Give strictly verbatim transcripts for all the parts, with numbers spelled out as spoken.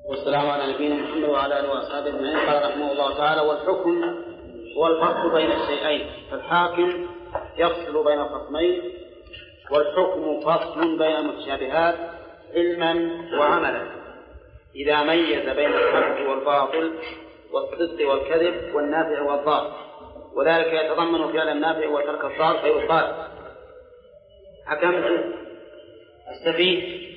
والسلام على نبينا محمد وعلى آله وأصحابه أجمعين. قال رحمه الله تعالى: والحكم هو الفصل بين الشيئين، فالحاكم يفصل بين الخصمين، والحكم فصل بين المتشابهات علما وعملا إذا ميز بين الحق والباطل والصدق والكذب والنافع والضار، وذلك يتضمن فعل النافع وترك الضار. فيقال: حكمت السفيه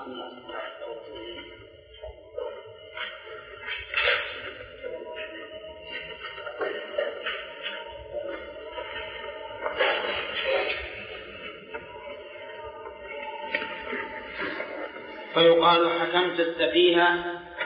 فيقال حكمت السفيه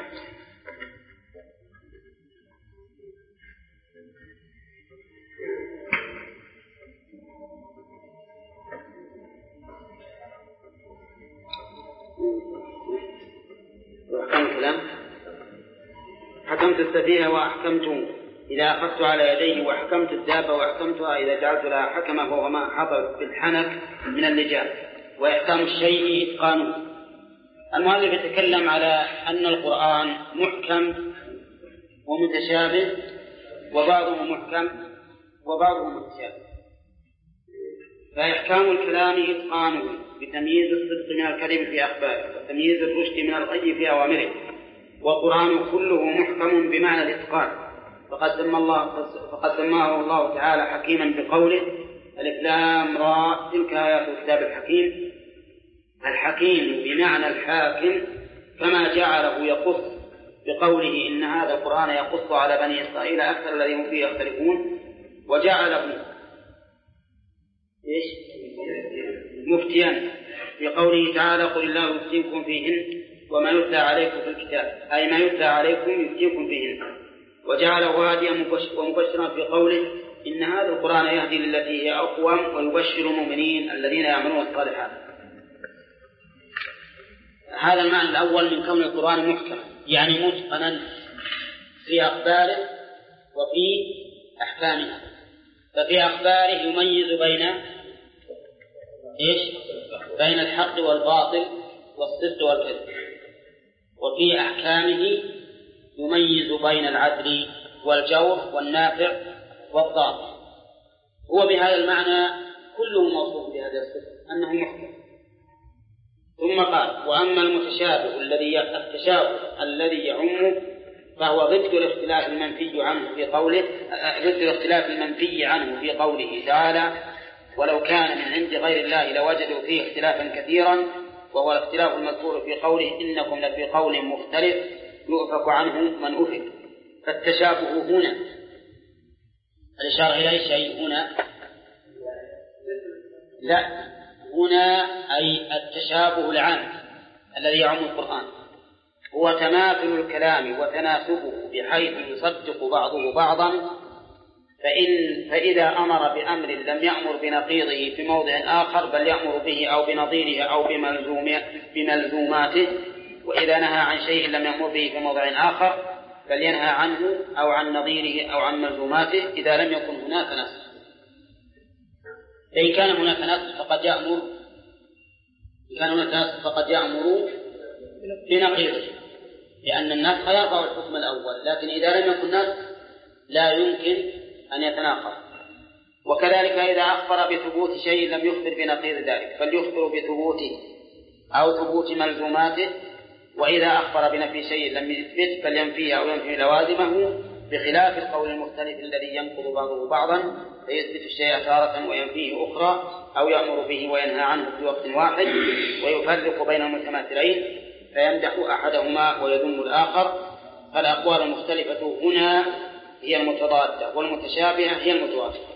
حكمت السفيه وأحكمت إذا أخذت على يديه، وحكمت الدابة وأحكمتها إذا جعلت لها حكمة، وهو ما حصل بالحنك من اللجام. وإحكام الشيء إتقانه. المؤلف يتكلم على أن القرآن محكم ومتشابه، وبعضه محكم وبعضه متشابه. فإحكام الكلام إتقانه بتمييز الصدق من الكذب في أخباره، وتمييز الرشد من الغي في أوامره. والقرآن كله محكم بمعنى الإتقان، فقد سمى الله فقد سماه الله تعالى حكيما بقوله: ألف لام را تلك آيات الكتاب الحكيم. الحكيم بمعنى الحاكم، كما جعله يقص بقوله: إن هذا القرآن يقص على بني إسرائيل أكثر الذي هم فيه يختلفون، وجعله إيش؟ مفتيا بقوله تعالى: قل الله يفتيكم فيهن وما يتلى عليكم في الكتاب، أي ما يتلى عليكم يفتيكم فيهن. وجعله هاديا ومبشرا في قوله: إن هذا القرآن يهدي للتي هي أقوم ويبشر المؤمنين الذين يعملون الصالحات. هذا المعنى الأول من كون القرآن محكم، يعني متقنا في أخباره وفي أحكامه. ففي أخباره يميز بين إيش؟ بين الحق والباطل والصدق والكذب. وفي أحكامه يميز بين العدل والجور والنافع والضار. هو بهذا المعنى كله موصوف بهذا الصفة أنه محكم. ثم قال: وأما المتشابه الذي التشابه الذي يعم فهو ضد الاختلاف المنفي عنه في قوله ضد الاختلاف المنفي عنه في قوله تعالى: ولو كان من عند غير الله لوجدوا فيه اختلافا كثيرا، وهو الاختلاف المذكور في قوله: إنكم لفي قول مختلف يؤفك عنه من أفك. فالتشابه هنا الإشارة إلى شيء هنا لا هنا أي التشابه العام الذي يعم القرآن هو تماثل الكلام وتناسبه بحيث يصدق بعضه بعضا. فإن فإذا أمر بأمر لم يأمر بنقيضه في موضع آخر، بل يأمر به أو بنظيره أو بملزوماته. وإذا نهى عن شيء لم يأمر به في موضع آخر، بل ينهى عنه أو عن نظيره أو عن ملزوماته إذا لم يكن هناك نسخ. فإن كان هناك نسخ فقد يأمر كان هناك نسخ فقد يأمر بنقيضه، لأن النسخ يرفع الحكم الأول، لكن إذا لم يكن نسخ لا يمكن أن يتناقض. وكذلك إذا أخبر بثبوت شيء لم يخبر بنقيض ذلك، فليخبر بثبوته أو ثبوت ملزوماته. وإذا أخبر بنفي شيء لم يثبت فلينفيه أو ينفي لوازمه، بخلاف القول المختلف الذي ينقض بعضه بعضا، فيثبت الشيء تارة وينفيه أخرى، أو يأمر به وينهى عنه في وقت واحد، ويفرق بين المتماثلين فيمدح أحدهما ويذم الآخر. فالأقوال المختلفة هنا هي المتضادة، والمتشابهة هي المتوافقة.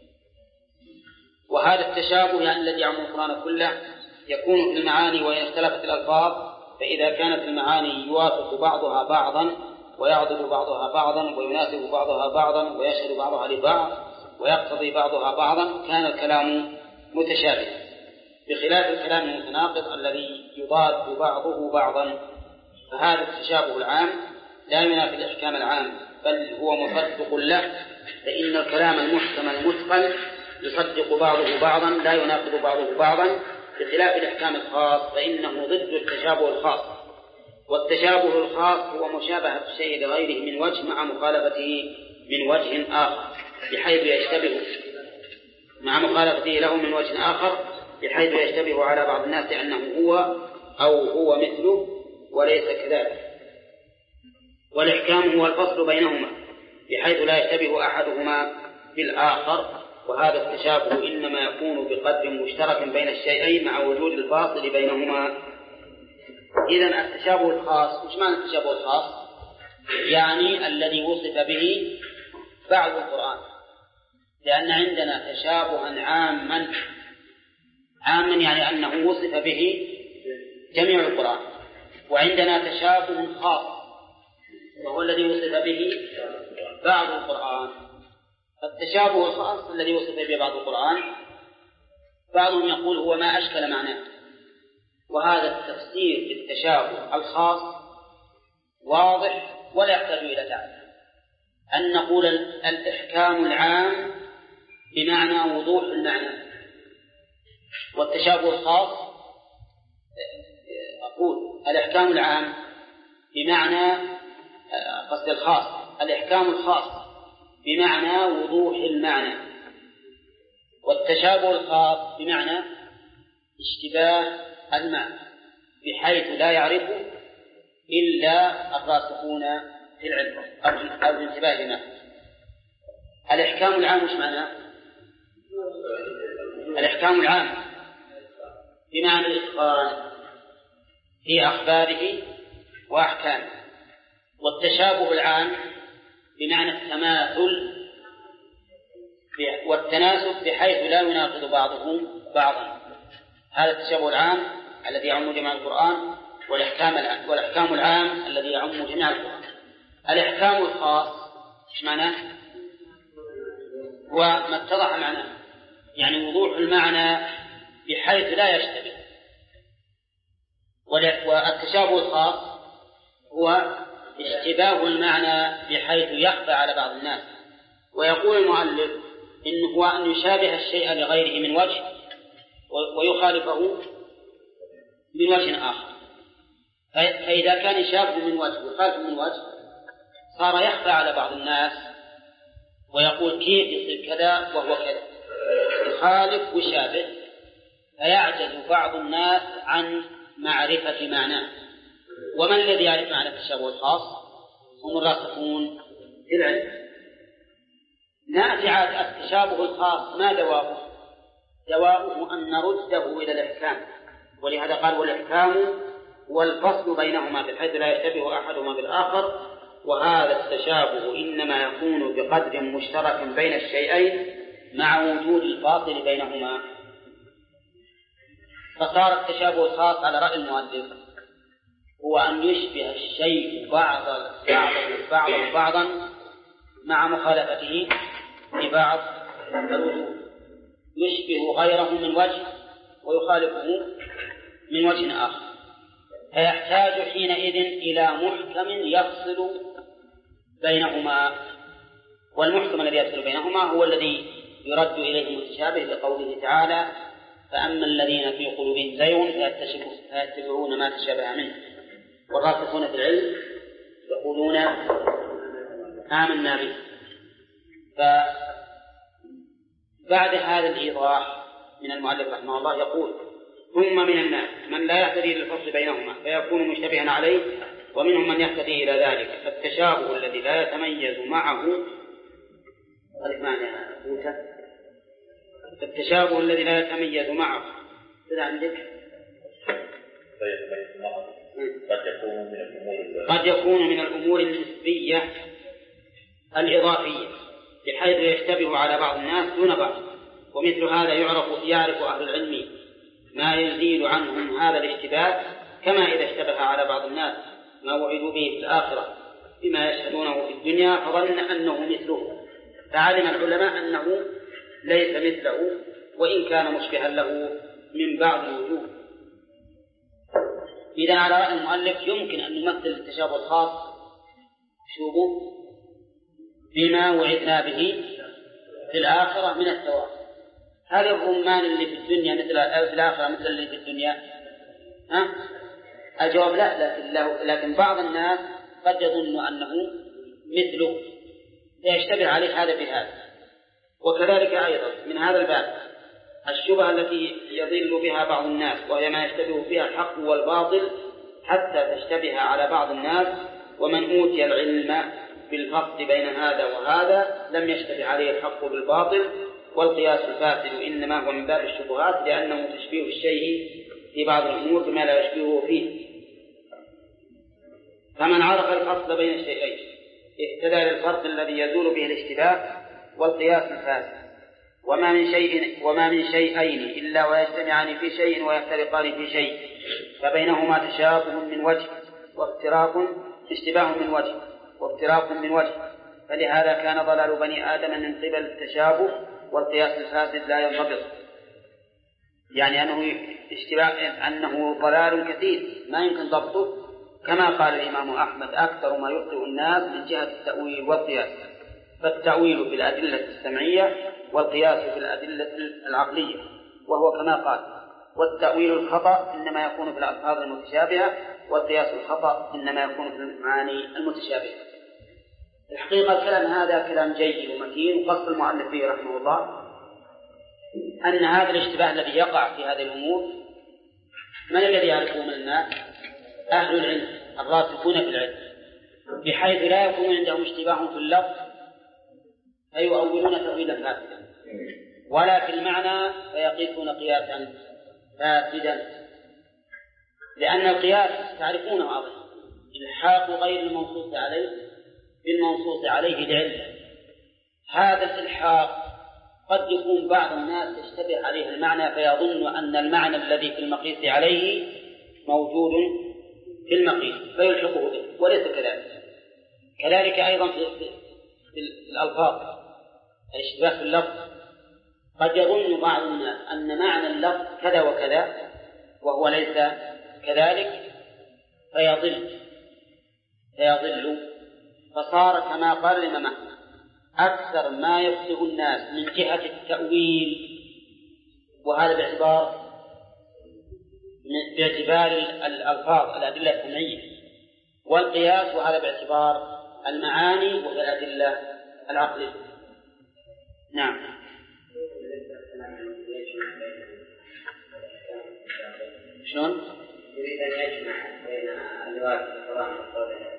وهذا التشابه يعني الذي يعم القرآن كله يكون في المعاني وإن اختلفت الألفاظ. فإذا كانت المعاني يوافق بعضها بعضا ويعضد بعضها بعضا ويناسب بعضها بعضا ويشهد بعضها لبعض ويقتضي بعضها بعضا، كان الكلام متشابه، بخلاف الكلام المتناقض الذي يضاد بعضه بعضا. فهذا التشابه العام لا ينافي الإحكام العام، بل هو مصدق له. فإن الكلام المحكم المتقن يصدق بعضه بعضا لا يناقض بعضه بعضا، بخلاف الإحكام الخاص فإنه ضد التشابه الخاص. والتشابه الخاص هو مشابهة الشيء لغيره من وجه مع مخالفته من وجه آخر بحيث يشتبه مع مخالفته له من وجه آخر بحيث يشتبه على بعض الناس أنه هو أو هو مثله وليس كذلك. والإحكام هو الفصل بينهما بحيث لا يشتبه أحدهما بالآخر، وهذا التشابه إنما يكون بقدر مشترك بين الشيئين مع وجود الفاصل بينهما. إذن التشابه الخاص، مش معنى التشابه الخاص؟ يعني الذي وصف به بعض القرآن، لأن عندنا تشابها عاما عاما يعني أنه وصف به جميع القرآن، وعندنا تشابه خاص وهو الذي وصف به بعض القرآن. التشابه الخاص الذي وصف به بعض القرآن بعضهم يقول هو ما أشكل معناه، وهذا التفسير للتشابه الخاص واضح ولا يحتاج إلى تعريف. أن نقول الإحكام العام بمعنى وضوح المعنى، والتشابه الخاص أقول الإحكام العام بمعنى قصد الخاص، الإحكام الخاص بمعنى وضوح المعنى، والتشابه الخاص بمعنى اشتباه المعنى بحيث لا يعرفه إلا الراسخون في العلم أو الانتباه لما. الإحكام العام مش معنى؟ الإحكام العام بمعنى الإتقان في أخباره وأحكامه، والتشابه العام بمعنى التماثل والتناسب بحيث لا يناقض بعضه بعضا. هذا التشابه العام الذي يعم جميع القرآن، والإحكام والإحكام العام الذي يعم جميع القرآن. الإحكام الخاص إيش معناه؟ وما اتضح معناه يعني وضوح المعنى بحيث لا يشتبه. والتشابه الخاص هو اشتباه المعنى بحيث يخفى على بعض الناس. ويقول المؤلف إنه هو أن يشابه الشيء لغيره من وجه ويخالفه من وجه آخر، فإذا كان يشابه من وجه ويخالفه من وجه صار يخفى على بعض الناس ويقول كيف يصير كذا وهو كذا، يخالف ويشابه، فيعجز بعض الناس عن معرفة معناه. ومن الذي يعرف معنى التشابه الخاص؟ هم الراسخون في العلم. نأتي على التشابه الخاص، ما دواؤه؟ دواؤه أن نرده إلى الإحكام، ولهذا قال والإحكام هو الفصل بينهما بحيث لا يشتبه أحدهما بالآخر، وهذا التشابه إنما يكون بقدر مشترك بين الشيئين مع وجود الفاصل بينهما. فصار التشابه الخاص على رأي المؤلف هو أن يشبه الشيء بعضا بعضا بعضا مع مخالفته ببعض الوجوه، يشبه غيره من وجه ويخالفه من وجه آخر، فيحتاج حينئذ إلى محكم يفصل بينهما. والمحكم الذي يفصل بينهما هو الذي يرد إليه المتشابه لقوله تعالى فأما الذين في قلوبهم زيغ فيتبعون ما تشابه منه والراسخون في العلم يقولون آمنا به. فبعد هذا الإيضاح من المؤلف رحمه الله يقول ثم من الناس من لا يهتدي للفصل بينهما فيكون مشتبها عليه، ومنهم من يهتدي إلى ذلك. فالتشابه الذي لا يتميز معه التشابه الذي لا يتميز معه إذا عندك قد يكون من الأمور النسبية الإضافية بحيث يشتبه على بعض الناس دون بعض، ومثل هذا يعرف يعرف أهل العلم ما يزيد عنهم هذا الاشتباه، كما إذا اشتبه على بعض الناس ما وعدوا به في الآخرة بما يشهدونه في الدنيا فظن أنه مثله، فعلم العلماء أنه ليس مثله وإن كان مشبها له من بعض الوجوه. إذا على رأي المؤلف يمكن أن نمثل التشابه الخاص شوفوا بما وعدنا به في الآخرة من الثواب. هل الرمان اللي في الدنيا مثل في الآخرة مثل اللي في الدنيا؟ ها؟ الجواب لا، لكن, له لكن بعض الناس قد يظن أنه مثله فيشتبه عليه هذا بهذا. وكذلك أيضا من هذا الباب الشبهة التي يضل بها بعض الناس، وهي ما يشتبه فيها الحق والباطل حتى تشتبه على بعض الناس، ومن أوتي العلم بالفرق بين هذا وهذا لم يشتبه عليه الحق بالباطل. والقياس الفاسد إنما هو من باب الشبهات، لأنه تشبيه الشيء في بعض الأمور بما لا يشبهه فيه. فمن عرف الفصل بين الشيئين اهتدى للفرق الذي يزول به الاشتباه والقياس الفاسد. وما من شيء وما من شيئين إلا ويجتمعان في شيء ويفترقان في شيء، فبينهما تشابه من وجه وافتراق اشتباه من وجه وافتراق من وجه، فلهذا كان ضلال بني آدم من قبل التشابه، والقياس الفاسد لا ينضبط، يعني أنه اشتباه أنه ضلال كثير ما يمكن ضبطه، كما قال الإمام أحمد أكثر ما يخطئ الناس من جهة التأويل والقياس، فالتأويل في الأدلة السمعية والقياس في الأدلة العقلية، وهو كما قال: والتأويل الخطأ إنما يكون في الألفاظ المتشابهة، والقياس الخطأ إنما يكون في المعاني المتشابهة. الحقيقة الكلام هذا كلام جيد ومتين، وقصد المؤلف فيه رحمه الله أن هذا الاشتباه الذي يقع في هذه الأمور من الذي يعرفه من الناس؟ أهل العلم الراسخون في العلم، بحيث لا يكون عندهم اشتباه في اللفظ فيؤولون تأويلا فاسدا، ولا في المعنى فيقيسون قياسا فاسدا. لأن القياس تعرفونه أظن الحاق غير المنصوص عليه بالمنصوص عليه لعلة. هذا الإلحاق قد يكون بعض الناس يشتبه عليه المعنى فيظن أن المعنى الذي في المقيس عليه موجود في المقيس فيلحقه به، وليس كذلك. كذلك أيضا في, في الألفاظ الاشتباه في اللفظ، قد يظن بعض الناس أن معنى اللفظ كذا وكذا وهو ليس كذلك فيضل فيضل فصار كما قال الإمام أحمد: أكثر ما يخطئ الناس من جهة التأويل، وهذا باعتبار باعتبار الألفاظ الأدلة السمعية، والقياس وهذا باعتبار المعاني وهي الأدلة العقلية. نعم. شلون؟ يريد أن يجمع بين الرواية القرآن والقول.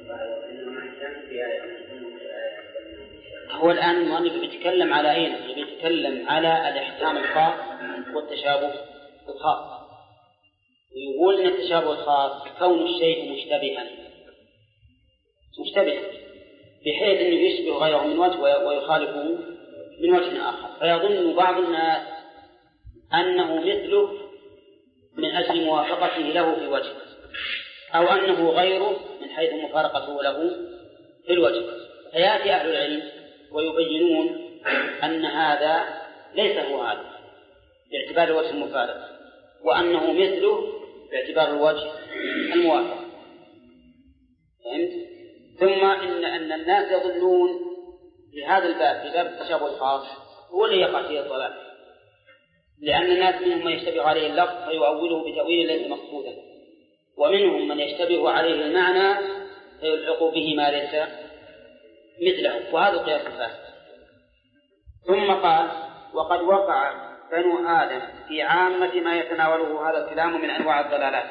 هو الآن المؤلف يتكلم على أين؟ يتكلم على الإحكام الخاص والتشابه الخاص، ويقول إن التشابه الخاص كون الشيء مشتبها مشتبها بحيث أنه يشبه غيره من وجه ويخالفه من وجه آخر، فيظن بعض الناس أنه مثله من أجل موافقته له في وجه، أو أنه غيره من حيث مفارقته له في الوجه. فيأتي أهل العلم ويبينون أن هذا ليس هو هذا باعتبار الوجه المفارق، وأنه مثله باعتبار الوجه الموافق. فهمت؟ ثم إن, أن الناس يظنون في هذا الباب في باب التشابه الخاص هو اللي يقع فيه الضلال، لأن الناس منهم من يشتبه عليه اللفظ فيؤوله بتأويل ليس مقصودا، ومنهم من يشتبه عليه المعنى فيلحق به ما ليس مثله، وهذا القياس الفاسد. ثم قال: وقد وقع بنو آدم في عامة ما يتناوله هذا الكلام من أنواع الضلالات.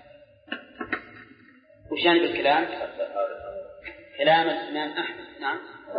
وش يعني بالكلام؟ كلام الإمام أحمد. نعم،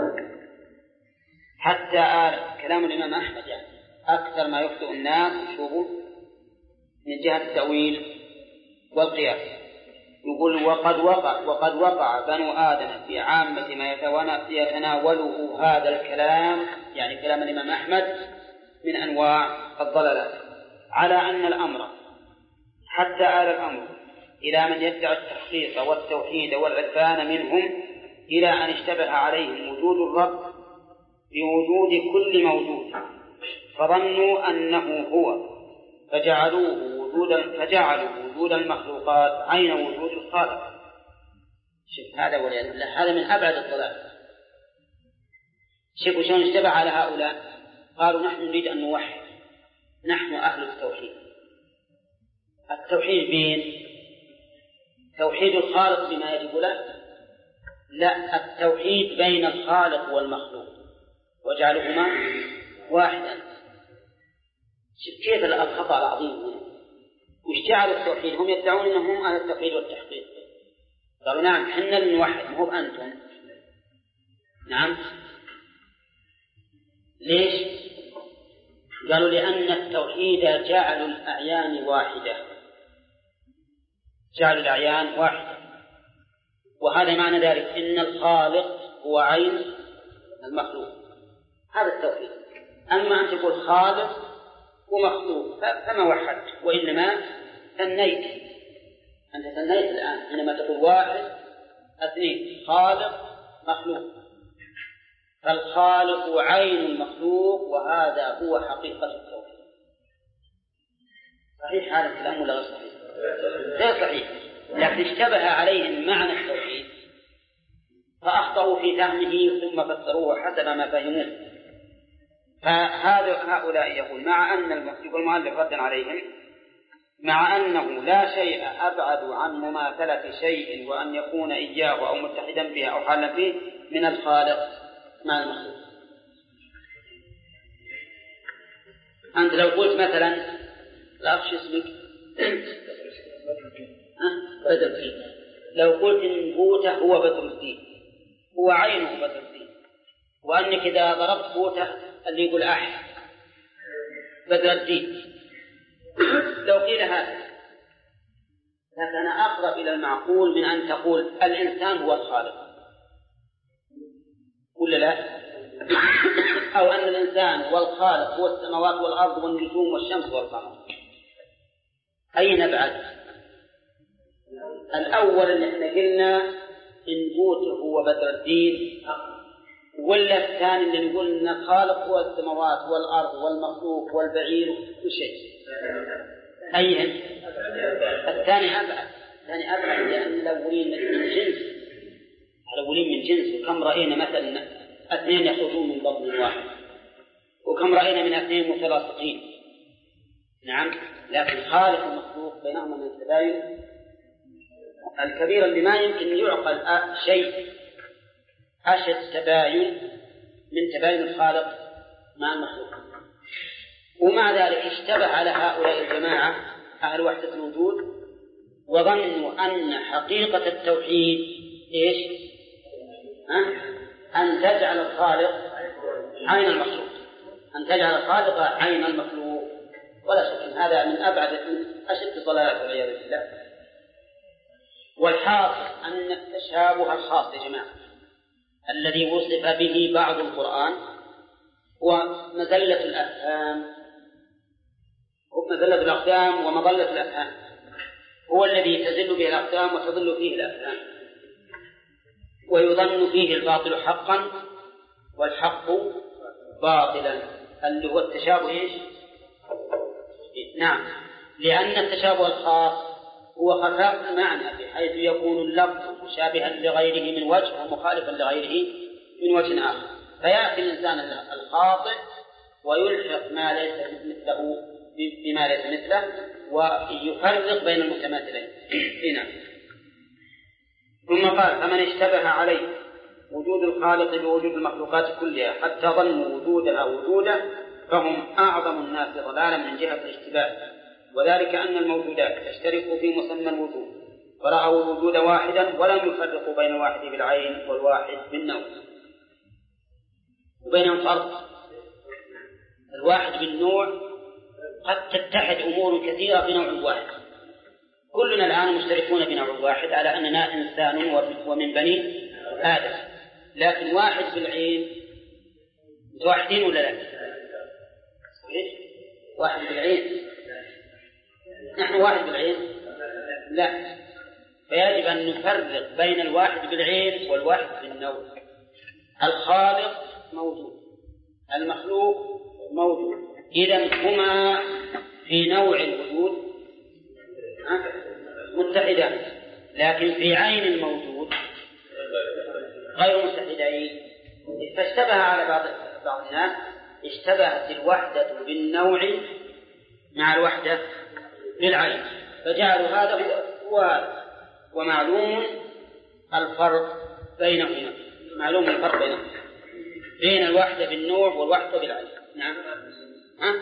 حتى آل كلام الإمام أحمد يعني أكثر ما يخطئ الناس شوفوا من جهة التأويل والقياس. يقول: وقد وقع وقد وقع بنو آدم في عامة ما يتناوله هذا الكلام، يعني كلام الإمام أحمد، من أنواع الضلالات، على أن الأمر حتى آل الأمر إلى من يدعي التخصيص والتوحيد والعرفان منهم إلى أن اشتبه عليهم وجود الرب بوجود كل موجود، فظنوا أنه هو فجعلوه وجودا فجعلوا وجود المخلوقات عين وجود الخالق. شوف هذا والعياذ بالله، هذا من أبعد الضلال. شوفوا شلون اشتبه على هؤلاء. قالوا: نحن نريد أن نوحد، نحن أهل التوحيد. التوحيد بين توحيد الخالق بما يجب له، لا، التوحيد بين الخالق والمخلوق وجعلهما واحدا. كيف الخطأ العظيم هنا؟ وش جعلوا التوحيد؟ هم يدعون أنهم على التوحيد والتحقيق. قالوا نعم حنا نوحد مو أنتم. نعم، ليش؟ قالوا لأن التوحيد جعل الأعيان واحدة، جعل الأعيان واحدة، وهذا معنى ذلك إن الخالق هو عين المخلوق، هذا التوحيد. أما أن تقول خالق ومخلوق فما وحدت، وإنما ثنيت. أنت ثنيت الآن حينما تقول واحد اثنين، خالق مخلوق، فالخالق عين المخلوق، وهذا هو حقيقة التوحيد. صحيح هذا الكلام ولا غير صحيح؟ غير صحيح، لكن اشتبه عليهم معنى التوحيد فأخطأوا في فهمه ثم فسروه حسب ما فهموه. فهذا هؤلاء يقول مع أن المؤلف ردا عليهم، مع أنه لا شيء أبعد عن مماثلة شيء وأن يكون إياه أو متحدا به أو حالا به من الخالق مع المخلوق. أنت لو قلت مثلا لا أخشى اسمك بدر الدين، لو قلت إن بوته هو بدر الدين، هو عينه بدر الدين، وأنك إذا ضربت بوته اللي يقول أحد بدر الدين، لو قيل هذا لكان أقرب إلى المعقول من أن تقول الإنسان هو الخالق، ولا لا؟ أو أن الإنسان هو الخالق هو السماوات والأرض والنجوم والشمس والقمر. أي نبعد؟ الأول اللي احنا قلنا إن بوته هو بدر الدين، ولا الثاني اللي نقول إن الخالق هو السماوات والأرض والمخلوق والبعير وكل شيء؟ أيهن؟ الثاني أبعد. الثاني أبعد لأن الأولين من جنس، الأولين من جنس. وكم رأينا مثلا اثنين يخرجون من بطن واحد، وكم رأينا من اثنين متلاصقين. نعم، لكن خالق المخلوق بينهما من التباين الكبير اللي ما يمكن يعقل شيء أشد تباين من تباين الخالق مع المخلوق. ومع ذلك اشتبه على هؤلاء الجماعة أهل وحدة الوجود وظنوا أن حقيقة التوحيد إيش؟ أه؟ أن تجعل الخالق عين المخلوق، أن تجعل الخالق عين المخلوق. ولا شك أن هذا من أبعد من أشد ضلالات والعياذ بالله. والحاصل أن التشابه الخاص يا جماعة الذي وصف به بعض القرآن هو مزلة الأفهام، مزلة الأقدام ومضلة الأفهام، هو الذي تزل به الأقدام وتضل فيه الأفهام، ويظن فيه الباطل حقا والحق باطلا، اللي هو التشابه إيش؟ نعم، لأن التشابه الخاص هو خفاء المعنى بحيث يكون اللفظ مشابها لغيره من وجه ومخالفا لغيره من وجه آخر، فيأتي الإنسان الخاطئ ويلحق ما ليس مثله بما ليس مثله ويفرق بين المتماثلين. هنا ثم قال فمن اشتبه عليه وجود الخالق بوجود المخلوقات كلها حتى ظنوا وجودها وجوده فهم أعظم الناس ضلالا من جهة الاشتباه، وذلك أن الموجودات تشترك في مسمى الوجود فرأوا الوجود واحدا ولم يفرقوا بين الواحد بالعين والواحد بالنوع، وبينهم فرق. الواحد بالنوع قد تتحد أمور كثيرة بنوع واحد، كلنا الآن مشتركون بنوع واحد على أننا إنسان ومن بني آدم، لكن واحد بالعين متوحدين ولا لا؟ صحيح؟ واحد بالعين، نحن واحد بالعين؟ لا، فيجب أن نفرق بين الواحد بالعين والواحد بالنوع. الخالق موجود، المخلوق موجود، إذن هما في نوع الوجود متحدان، لكن في عين الموجود غير متحدين. فاشتبه على بعض بعض الناس، اشتبهت الوحدة بالنوع مع الوحدة بالعين، فجعلوا هذا هو هذا، ومعلوم الفرق بينهما، معلوم الفرق بينهما بين الوحدة بالنوع والوحدة بالعين. نعم. ها؟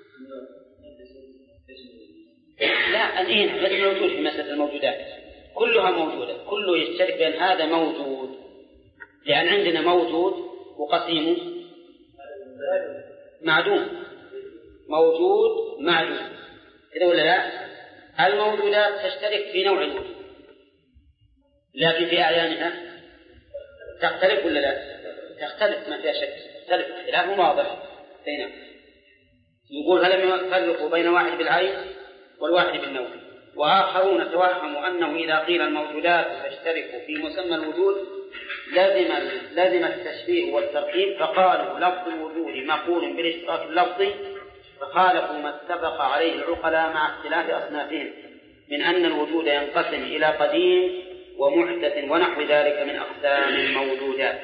لا الآن بس موجود في مسألة الموجودات كلها موجودة، كله يشترك بين هذا موجود، لأن عندنا موجود وقسيم معدوم، موجود معدوم كذا ولا لا؟ الموجودات تشترك في نوع الوجود لكن في أعيانها تختلف ولا لا؟ تختلف ما فيها شك، تختلف اختلاف واضح. هنا يقول هل يفرق بين واحد بالعين والواحد بالنوع. وآخرون توهموا أنه إذا قيل الموجودات تشترك في مسمى الوجود لازم لازم التشبيه والتركيب، فقالوا لفظ الوجود مقول بالاشتراك اللفظي، فخالفوا ما اتفق عليه العقلاء مع اختلاف أصنافهم من أن الوجود ينقسم إلى قديم ومحدث ونحو ذلك من أقسام الموجودات.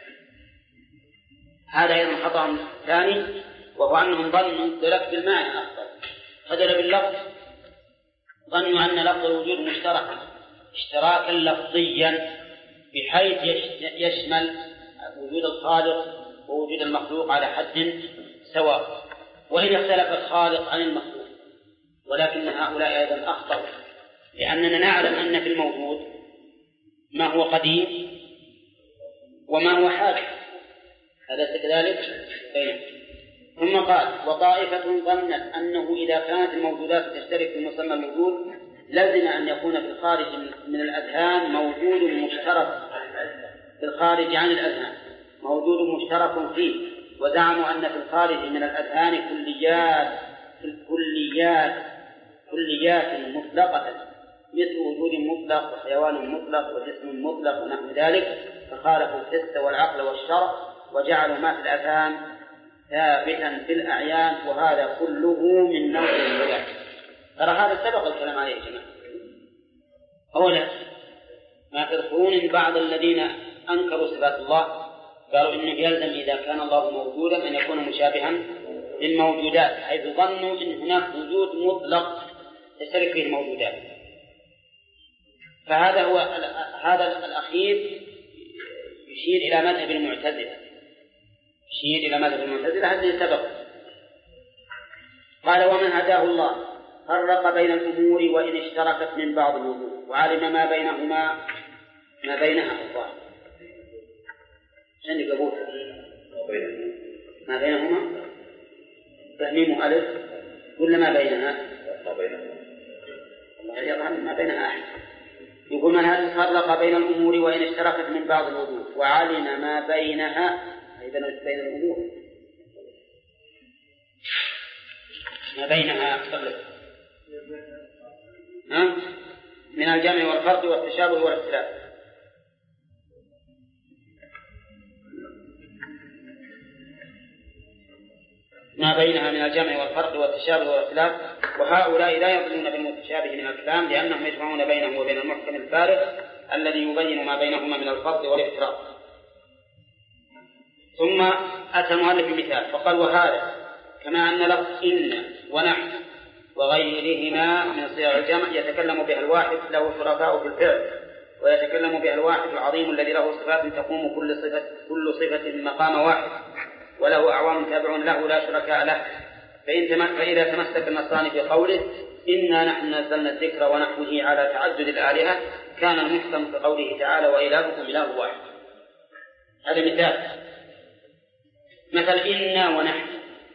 هذا أيضا خطأ ثاني، وهو أنهم ظنوا دلت بالمعنى أفضل، فدل باللفظ، ظنوا أن لفظ الوجود مشتركا اشتراكا لفظيا بحيث يشمل وجود الخالق ووجود المخلوق على حد سواء، وإن اختلف الخالق عن المخلوق. ولكن هؤلاء أيضا أخطأوا، لأننا نعلم أن في الموجود ما هو قديم وما هو حادث، أليس كذلك؟ ثم قال وطائفة ظنت أنه إذا كانت الموجودات تشترك في مسمى الوجود لازم أن يكون في الخارج من الأذهان موجود مشترك، في الخارج عن الأذهان موجود مشترك فيه، وزعموا أن في الخارج من الأذهان كليات كليات كليات مطلقة مثل وجود مطلق وحيوان مطلق وجسم مطلق ونحو ذلك، فخالفوا الحس والعقل والشرع وجعلوا ما في الأذهان ثابتا في الأعيان، وهذا كله من نوع الولاء. ترى هذا سبق الكلام عليه يا جماعة. أولا ما تذكرون بعض الذين أنكروا صفات الله قالوا إنه يلزم إذا كان الله موجودا أن يكون مشابها للموجودات، حيث ظنوا إن هناك وجود مطلق تشترك فيه الموجودات. فهذا هو هذا الأخير يشير إلى مذهب المعتزلة، يشير إلى مذهب المعتزلة الذي سبق. قال ومن هداه الله فرق بين الأمور وإن اشتركت من بعض الوجود وعلم ما بينهما ما بينها الله. شنو قبول ما بينهما تهميم ألف ولا ما بينها؟ ما بينهما الله يرحم ما بينها أحد. يقول من فرق بين الأمور وإن اشتركت من بعض الوجود وعلم ما بينها، أيضا بين الأمور ما بينها أقل من الجمع والفرق والتشابه والاختلاف. ما بينها من الجمع والفرق والتشابه والاختلاف. وهؤلاء لا يظنون بالمتشابه من الكلام لأنهم يجمعون بينه وبين المحكم الفارق الذي يبين ما بينهما من الفرق والافتراق. ثم أتى المؤلف بمثال فقال وهذا كما أن لفظ إن ونحن وغيرهما من صيغ الجمع يتكلم بها الواحد له شركاء في الفعل، ويتكلم بها الواحد العظيم الذي له صفات تقوم كل صفة كل صفة مقام واحد وله أعوام تابع له لا شركاء له. فإذا تمسك النصراني بقوله إنا نحن نزلنا الذكر ونحوه على تعدد الآلهة كان المحكم في قوله تعالى وإلهكم إله واحد. هذا مثال. مثل إنا ونحن،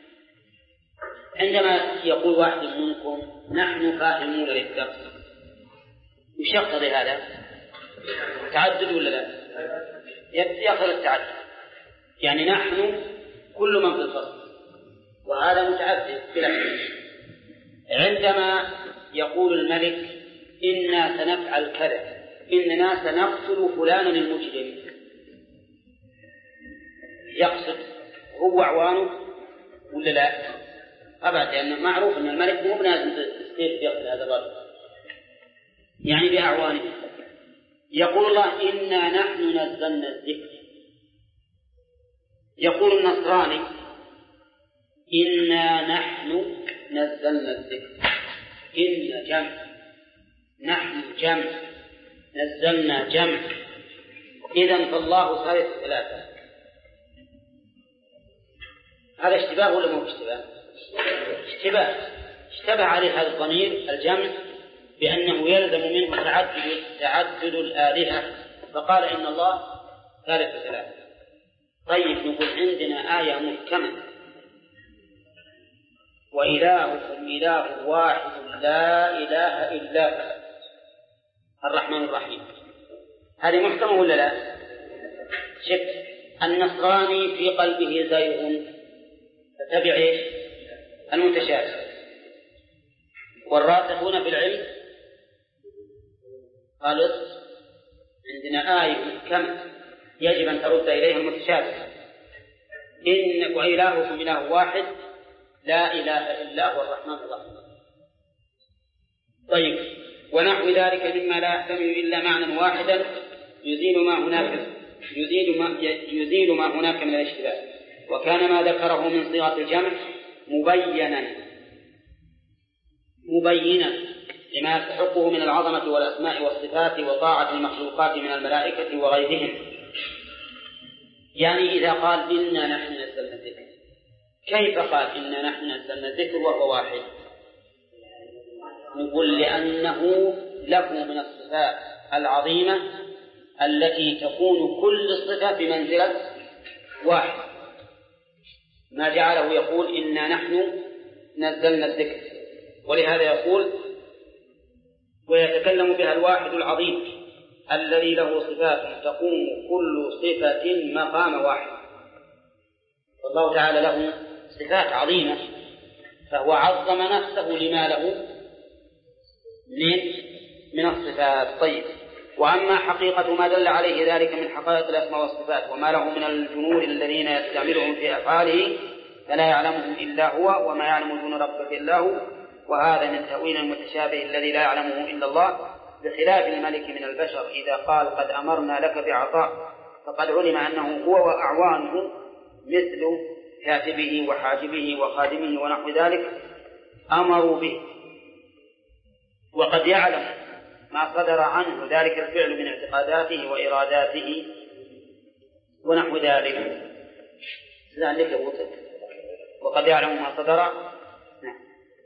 عندما يقول واحد منكم نحن فاهمون للدرس وش يقتضي هذا؟ تعدد ولا لا؟ يقتضي التعدد، يعني نحن كل من في الفصل وهذا متعدد بلا شك. عندما يقول الملك إنا سنفعل كذا إننا سنقتل فلانا المجرم، يقصد هو أعوانه ولا لا؟ أبعد، لأنه معروف أن الملك مو بنازم تستير يقتل هذا الرجل، يعني بأعوانه. يقول الله إنا نحن نزلنا الذكر. يقول النصراني إنا نحن نزلنا الذكر، إن جمع نحن جمع نزلنا جمع، إذن فالله ثالث ثلاثة. هذا اشتباه ولا مو اشتباه؟ اشتباه. اشتبه عليه هذا الضمير الجمع بأنه يلزم منه تعدد تعدد الآلهة، فقال إن الله ثالث ثلاثة. طيب نقول عندنا آية محكمة: وإلهكم إله واحد لا إله إلا هو الرحمن الرحيم. هذه محكمة ولا لا؟ شك. النصراني في قلبه زيغ فتبع ايش؟ المتشابه. والراسخون في العلم قالوا عندنا آية محكمة يجب أن ترد إليها المتشابه: إن وإلهكم إله واحد لا إله إلا هو الرحمن الرحيم. طيب، ونحو ذلك مما لا يحتمل إلا معنى واحدا يزيل ما هناك يزيل ما يزيل ما هناك من الاشتباه. وكان ما ذكره من صيغة الجمع مبينا مبينا لما يستحقه من العظمة والأسماء والصفات وطاعة المخلوقات من الملائكة وغيرهم. يعني إذا قال إنا نحن نزلنا الذكر، كيف قال إنا نحن نزلنا الذكر وهو واحد؟ نقول لأنه له من الصفات العظيمة التي تكون كل صفة بمنزلة واحد، ما جعله يقول إنا نحن نزلنا الذكر. ولهذا يقول ويتكلم بها الواحد العظيم الذي له صفات تقوم كل صفة مقام واحد. والله تعالى له صفات عظيمة، فهو عظم نفسه لما له من الصفات. طيب، وأما حقيقة ما دل عليه ذلك من حقائق الأسماء والصفات وما له من الجنود الذين يستعملهم في أفعاله فلا يعلمهم إلا هو، وما يعلم جنود ربك إلا هو، وهذا من تأويل المتشابه الذي لا يعلمه إلا الله، بخلاف الملك من البشر إذا قال قد أمرنا لك بعطاء فقد علم أنه هو وأعوانه مثل كاتبه وحاجبه وخادمه ونحو ذلك أمروا به، وقد يعلم ما صدر عنه ذلك الفعل من اعتقاداته وإراداته ونحو ذلك ذلك وطن. وقد يعلم ما صدر. نعم.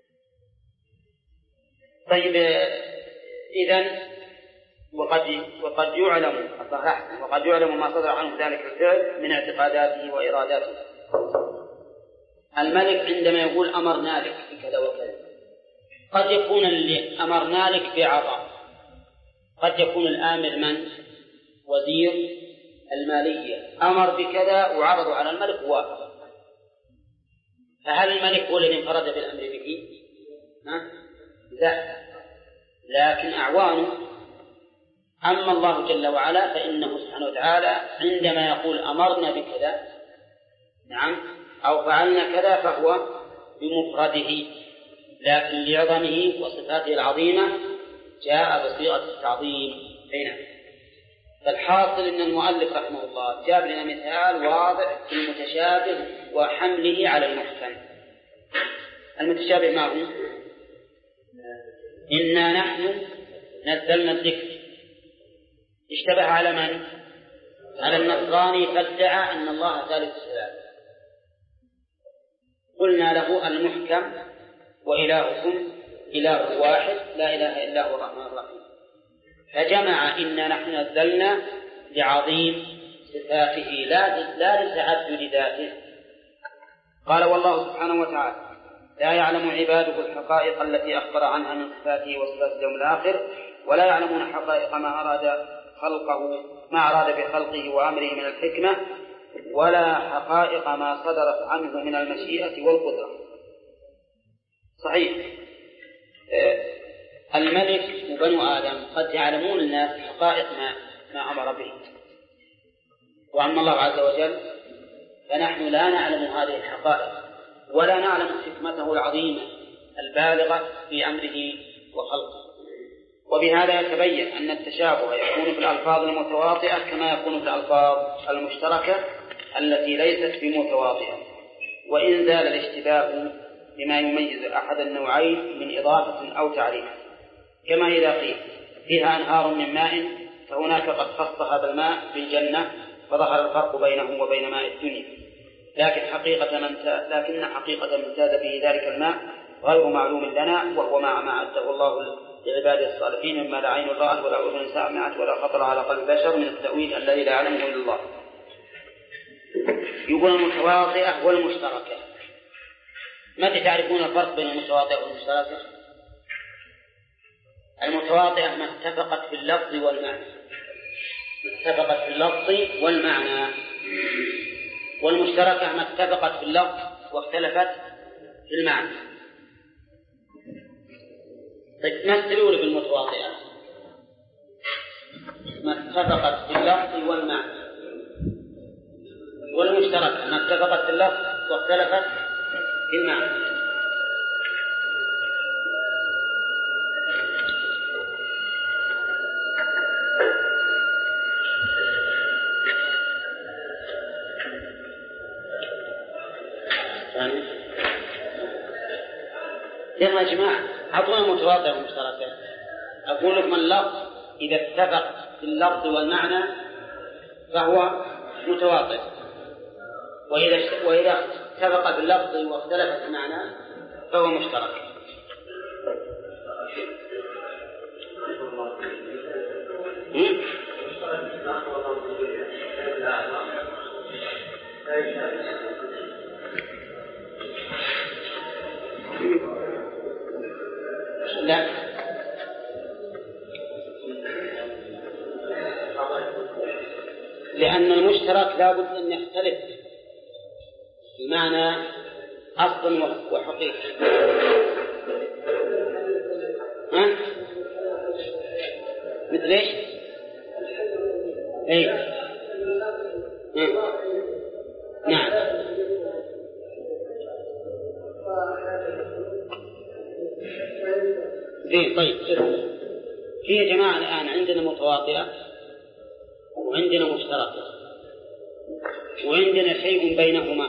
طيب، إذن وقد وقد يعلم وقد يعلم ما صدر عنه ذلك الفعل من اعتقاداته وإراداته. الملك عندما يقول أمرنا لك بكذا وكذا، قد يكون اللي أمرنا لك بعطاء، قد يكون الآمر من؟ وزير المالية أمر بكذا وعرض على الملك ووافق، فهل الملك هو الذي انفرد بالأمر به؟ لا، لكن أعوانه. أما الله جل وعلا فإنه سبحانه وتعالى عندما يقول أمرنا بكذا نعم أو فعلنا كذا فهو بمفرده، لكن لعظمه وصفاته العظيمة جاء بصيغة التعظيم. هنا فالحاصل أن المؤلف رحمه الله جاب لنا مثال واضح في المتشابه وحمله على المحكم. المتشابه ما هو؟ إنا نحن نزلنا الذكر، اشتبه على من؟ على النصراني فادعى أن الله ثالث ثلاثة. قلنا له المحكم وإلهكم إله واحد لا إله إلا هو الرحمن الرحيم، فجمع إنا نحن نزلنا لعظيم صفاته لا لا لتعدد ذاته. قال والله سبحانه وتعالى لا يعلم عباده الحقائق التي أخبر عنها من صفاته وصفات اليوم الآخر، ولا يعلمون حقائق ما أراد خلقه ما أراد بخلقه وأمره من الحكمة، ولا حقائق ما صدرت عنه من المشيئة والقدرة. صحيح، الملك وبنو آدم قد يعلمون الناس حقائق ما, ما أمر به، وأما الله عز وجل فنحن لا نعلم هذه الحقائق ولا نعلم حكمته العظيمة البالغة في أمره وخلقه. وبهذا يتبين أن التشابه يكون في الألفاظ المتواطئة كما يكون في الألفاظ المشتركة التي ليست بمتواطئة، وإن زال الاشتباه بما يميز أحد النوعين من إضافة أو تعريف، كما إذا قيل فيها أنهار من ماء فهناك قد خص هذا الماء بالجنة فظهر الفرق بينه وبين ماء الدنيا، لكن حقيقة من لكن حقيقة من زاد به ذلك الماء غير معلوم لنا، وهو مع ما أعده الله لعباده الصالحين مما لا عين رأت ولا أذن سمعت ولا خطر على قلب بشر من التأويل الذي لا يعلمه إلا الله. يقول المتواطئة والمشتركة. متى تعرفون الفرق بين المتواطئة والمشتركة؟ المتواطئة ما اتفقت في اللفظ والمعنى، اتفقت في اللفظ والمعنى، والمشتركة ما اتفقت في اللفظ واختلفت في المعنى. طيب مثلوا لي بالمتواطئة. ما اتفقت في اللفظ والمعنى، والمشتركة ما اتفقت في اللفظ واختلفت في المعنى. يا جماعة أعطونا متواطئ ومشتركة. أقول لكم اللفظ إذا اتفق في اللفظ والمعنى فهو متواطئ، وإذا وإذا اتفق في اللفظ واختلف في المعنى فهو مشترك. لا، لأن المشترك لا بد أن يختلف بمعنى أصل وحقيقة. ها؟ مثل إيش؟ إيه؟ نعم. زين. طيب في يا جماعة الآن عندنا متواطئة وعندنا مشتركة وعندنا شيء بينهما.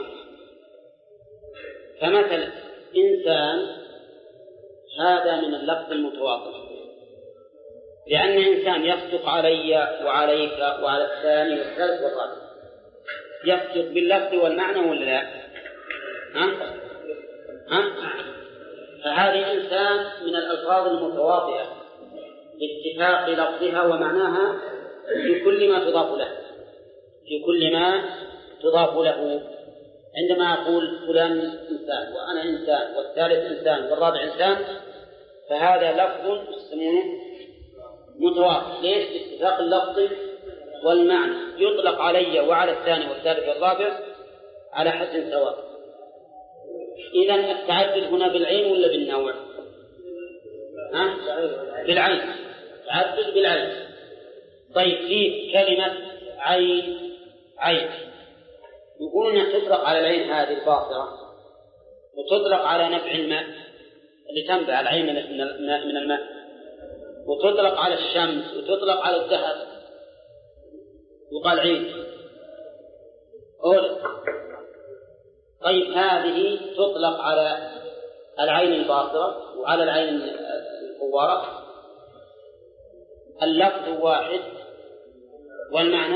فمثل إنسان هذا من اللفظ المتواطئ، لأن إنسان يصدق علي وعليك وعلى الثاني والثالث والرابع، يصدق باللفظ والمعنى ولا لا؟ ها؟ ها؟ فهذا إنسان من الألفاظ المتواطئة باتفاق لفظها ومعناها في كل ما تضاف له، في كل ما تضاف له. عندما أقول فلان إنسان وأنا إنسان والثالث إنسان والرابع إنسان فهذا لفظ يسمونه متواطئ. ليش؟ باتفاق اللفظ والمعنى، يطلق علي وعلى الثاني والثالث والرابع على حد سواء. إذن التعدد هنا بالعين ولا بالنوع؟ ها؟ بالعين، تعدد بالعين. طيب في كلمة عين، عين يقول أنها تطلق على العين هذه الباصرة وتطلق على نبع الماء اللي تنبع العين من الماء، وتطلق على الشمس وتطلق على الذهب وقال عين أولا. طيب هذه تطلق على العين الباصرة وعلى العين القوارة، اللفظ واحد والمعنى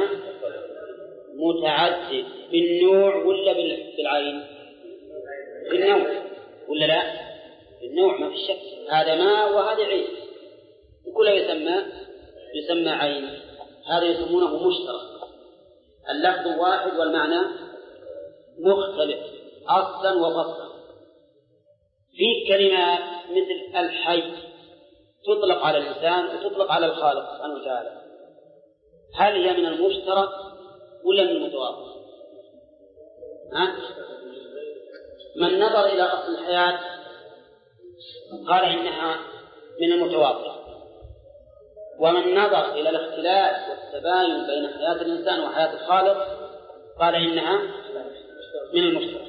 متعدد بالنوع ولا بالعين؟ بالنوع ولا لا؟ بالنوع ما في شك. هذا ماء وهذا عين وكله يسمى يسمى عين. هذا يسمونه مشترك، اللفظ واحد والمعنى مختلف أصلا وفصلا. في كلمات مثل الحي تطلق على الإنسان وتطلق على الخالق سبحانه وتعالى، هل هي من المشترك ولا من المتواطئ؟ ها؟ من نظر إلى أصل الحياة قال إنها من المتواطئ، ومن نظر إلى الاختلاف والتباين بين حياة الإنسان وحياة الخالق قال إنها من المشترك.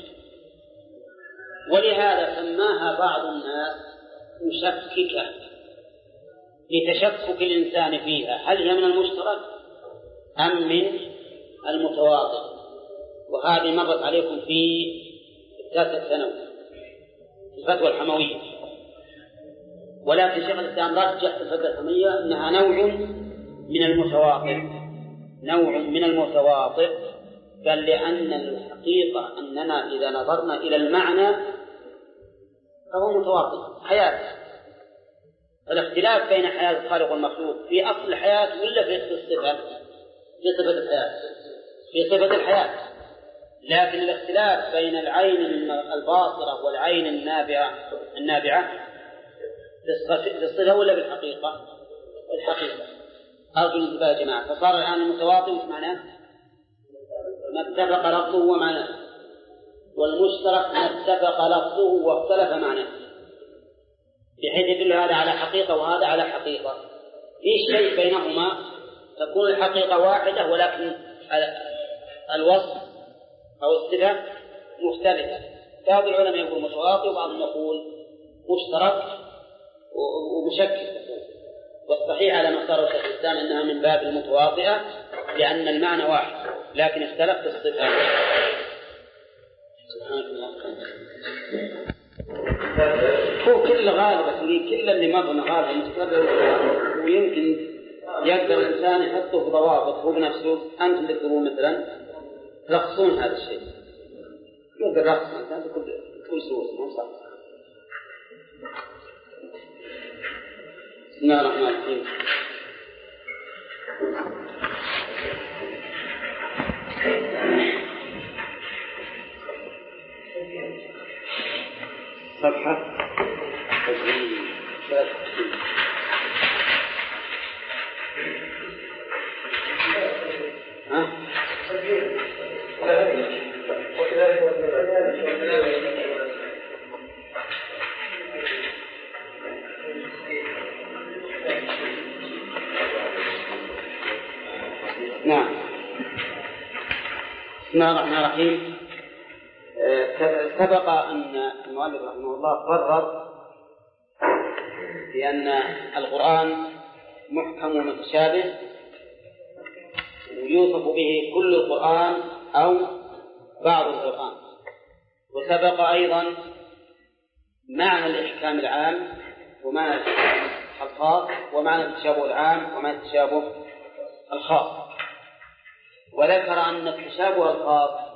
ولهذا سماها بعض الناس مشككة لتشكك الإنسان فيها، هل هي من المشترك أم من المتواطئ. وهذه مرت عليكم في الثالث الثانوي في الفتوى الحموية. ولكن شيخ الإسلام رجح في الفقه الحمية أنها نوع من المتواطئ، نوع من المتواطئ، قال لأن الحقيقة أننا إذا نظرنا إلى المعنى فهو متواطئ حياة. الاختلاف بين حياة الخالق والمخلوق في أصل الحياة ولا في الصفة؟ في صفة الحياة، في صفة الحياة. لكن الاختلاف بين العين الباصرة والعين النابعة النابعة في الصفة ولا بالحقيقة؟ الحقيقة. أرجو الانتباه يا جماعة. فصار الآن المتواطئ وش معناه؟ ما اتفق لفظه ومعناه، والمشترك ما اتفق لفظه واختلف معناه، بحيث يدل هذا على حقيقة وهذا على حقيقة. في شيء بينهما تكون الحقيقة واحدة ولكن الوصف أو الصفة مختلفة. بعض العلماء يقول متواطئ وبعضهم يقول مشترك ومشكل. والصحيح على ما اختاره شيخ الإسلام أنها من باب المتواطئة لأن المعنى واحد لكن اختلف في الصفة. سبحان الله. هو كل غالبة كل اللي مرنا غالبا مستقر، ويمكن يقدر الإنسان يحطه في ضوابط هو بنفسه. أنتم تكتبون مثلا ترخصون هذا الشيء، يقدر رخص الإنسان بكل سهولة ما صح. بسم الله الرحمن الرحيم. صفحة ها؟ نعم. بسم الله الرحمن الرحيم. سبق أن المؤلف رحمه الله قرر بأن القرآن محكم ومتشابه ويوصف به كل القرآن أو بعض القرآن. وسبق أيضا معنى الإحكام العام ومعنى الإحكام الخاص ومعنى التشابه العام ومعنى التشابه الخاص. وذكر أن التشابه الخاص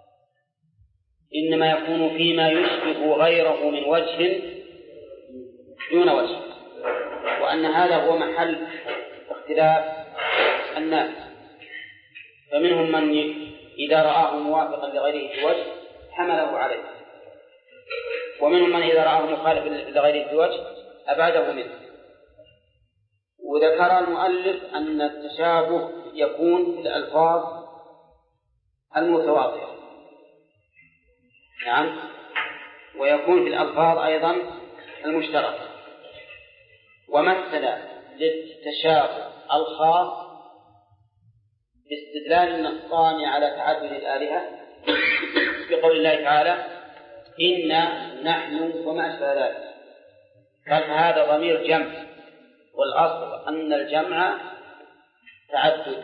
إنما يكون فيما يشبه غيره من وجه دون وجه، وأن هذا هو محل اختلاف الناس. فمنهم من إذا رآه موافقا لغيره في وجه حمله عليه، ومنهم من إذا رآه مخالفا لغيره في وجه أبعده منه. وذكر المؤلف أن التشابه يكون في الألفاظ المتواطئة، نعم، ويكون في الألفاظ أيضا المشتركة. ومثل للتشابه الخاص باستدلال النصان على تعدد الآلهة بقول الله تعالى إنا نحن وما أشبه ذلك. قال هذا ضمير جمع، والأصل أن الجمع تعدد.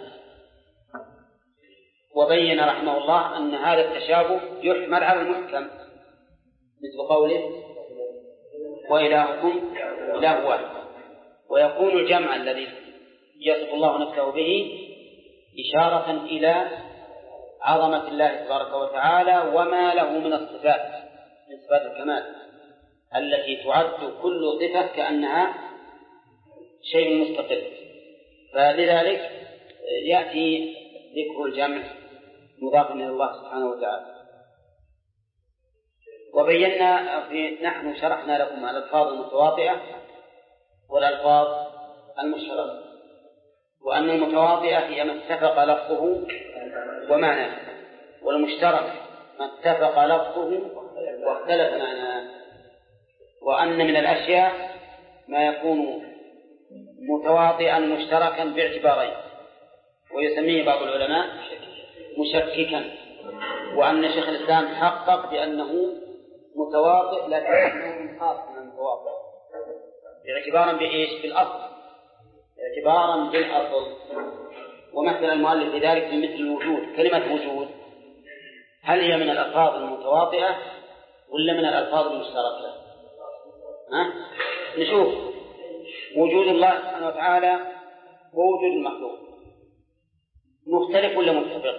وبين رحمه الله أن هذا التشابه يحمل على المحكم مثل قوله وإلهكم إله واحد. ويكون الجمع الذي يصف الله نفسه به إشارة إلى عظمة الله تبارك وتعالى وما له من الصفات من صفات الكمال التي تعد كل صفة كأنها شيء مستقل. فلذلك يأتي ذكر الجمع مضاف إلى الله سبحانه وتعالى. وبينا في نحن شرحنا لكم الألفاظ المتواطئة والألفاظ المشتركة، وأن المتواطئة هي ما اتفق لفظه ومعناه، والمشترك ما اتفق لفظه واختلف معناه. وأن من الأشياء ما يكون متواطئا مشتركا باعتبارين، ويسميه بعض العلماء مشككا. وأن شيخ الإسلام حقق بأنه متواطئ لكنه خاص من المتواطئ باعتبارا بإيش؟ بالأصل، اعتبارا بالأصل. ومثل المؤلف لذلك بمثل الوجود. كلمة وجود هل هي من الألفاظ المتواطئة ولا من الألفاظ المشتركة؟ ها؟ نشوف وجود الله سبحانه وتعالى ووجود المخلوق مختلف ولا متفق؟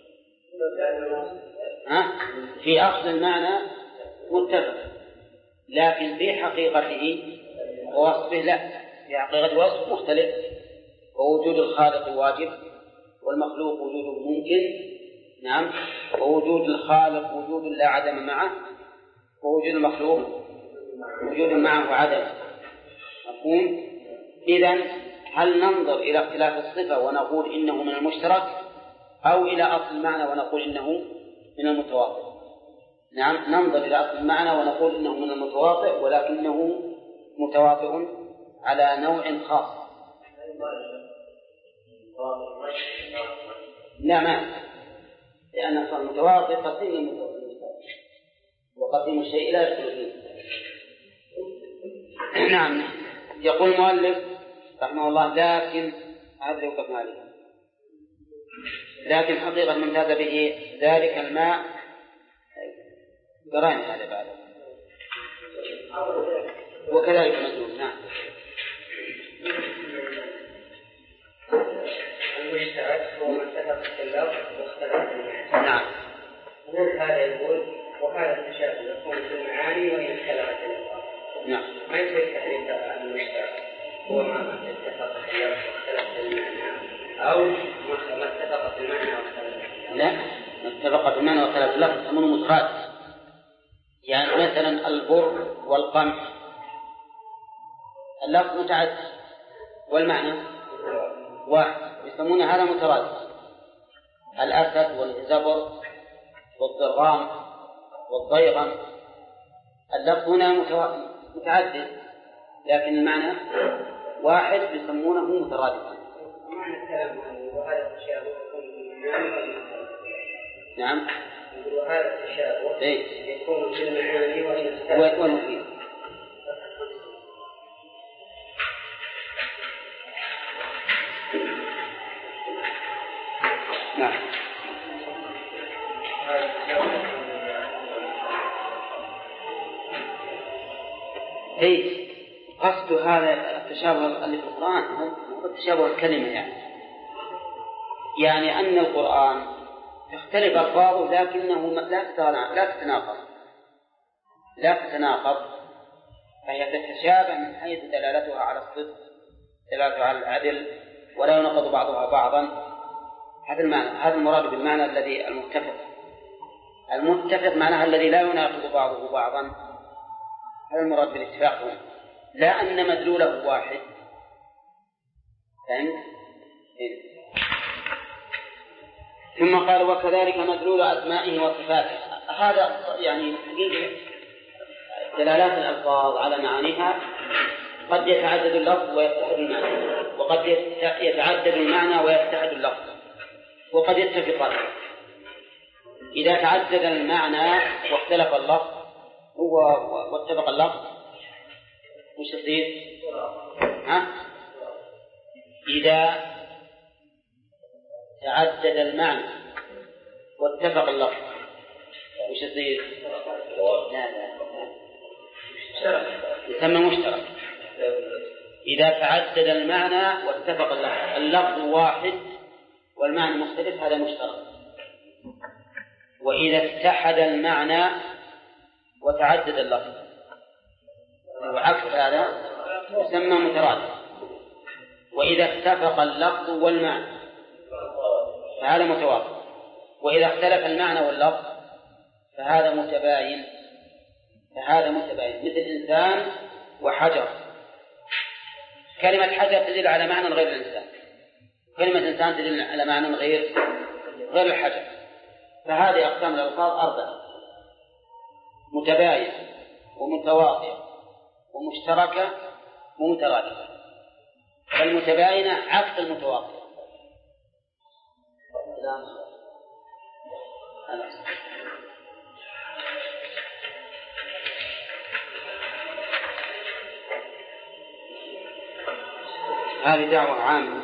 ها؟ في أصل المعنى متفق، لكن في حقيقته ووصفه لا، في حقيقة وصف مختلف. ووجود الخالق واجب والمخلوق وجوده ممكن، نعم، ووجود الخالق وجود لا عدم معه، ووجود المخلوق وجود معه وعدم. مفهوم؟ إذن هل ننظر إلى اختلاف الصفة ونقول إنه من المشترك، أو إلى أصل المعنى ونقول إنه من المتواطئ؟ نعم، ننظر إلى أصل المعنى ونقول إنه من المتواطئ، ولكنه متواطئ على نوع خاص. لا، ما لأن المتواطئ قسيم المتواطئ، وقسيم الشيء لا يدخل فيه. نعم. يقول المؤلف رحمه الله: لكن هذا يوقف عليه، لكن حقيقة ممتاز به ذلك الماء. قرأنا هذا بعد. وكذلك مجنون. نعم. المشترك هو ما اتفق في اللفظ واختلف في المعنى. نعم. هذا يقول وهذا التشابه يكون في المعاني وإن اختلفت الألفاظ. نعم. ما يصير تحريف المشترك هو ما اتفق في اللفظ واختلف في المعنى، أو ما اتفق في المعنى واختلف. لا، ما اتفق في المعنى واختلف اللفظ أمر مترادف. يعني مثلا البر والقمح اللفظ متعدد والمعنى واحد، يسمون هذا مترادف. الأسد والزبر والضرغام والضيغم اللفظ هنا متعدد، لكن المعنى واحد، يسمونه مترادفا. معنى الكلام وهذا التشابه يكون في المعاني. نعم. وهذا التشابه يكون في المعاني وإن اختلف. نعم. أي قصد هذا التشابه اللي في القرآن هو التشابه الكلمة، يعني يعني أن القرآن تختلف ألفاظه لكنه لا تتناقض لا تتناقض فهي تتشابه من حيث دلالتها على الصدق، دلالتها على العدل، ولا ينقض بعضها بعضا. هذا المعنى، هذا المراد بالمعنى الذي المتفق. المتفق معناها الذي لا يناقض بعضه بعضا، هذا المراد بالاتفاق، لا أن مدلوله واحد. فهمت؟ ثم قال: وكذلك مدلول أسمائه وصفاته. هذا يعني حقيقة دلالات الألفاظ على معانيها قد يتعدد اللفظ ويتحد المعنى، وقد يتعدد المعنى ويتحد اللفظ، وقد يتفقان. إذا تعدد المعنى واختلف اللفظ هو واتفق اللفظ وش يصير؟ ها؟ إذا تعدد المعنى واتفق اللفظ وش يصير؟ لا لا يسمى مشترك. إذا تعدد المعنى واتفق اللفظ، اللفظ واحد والمعنى مختلف، هذا مشترك. وإذا اتحد المعنى وتعدد اللفظ وعكس هذا يسمى مترادف. وإذا اتفق اللفظ والمعنى فهذا متوافق. وإذا اختلف المعنى واللفظ فهذا متباين فهذا متباين مثل إنسان وحجر. كلمة حجر تدل على معنى غير الإنسان، كلمة إنسان تدل على معنى غير غير الحجر. فهذه أقسام الألفاظ أربعة: متباين ومتواطئة ومشتركة ومترادفة. فالمتباينة عكس المتواطئة. هذه دعوة عامة،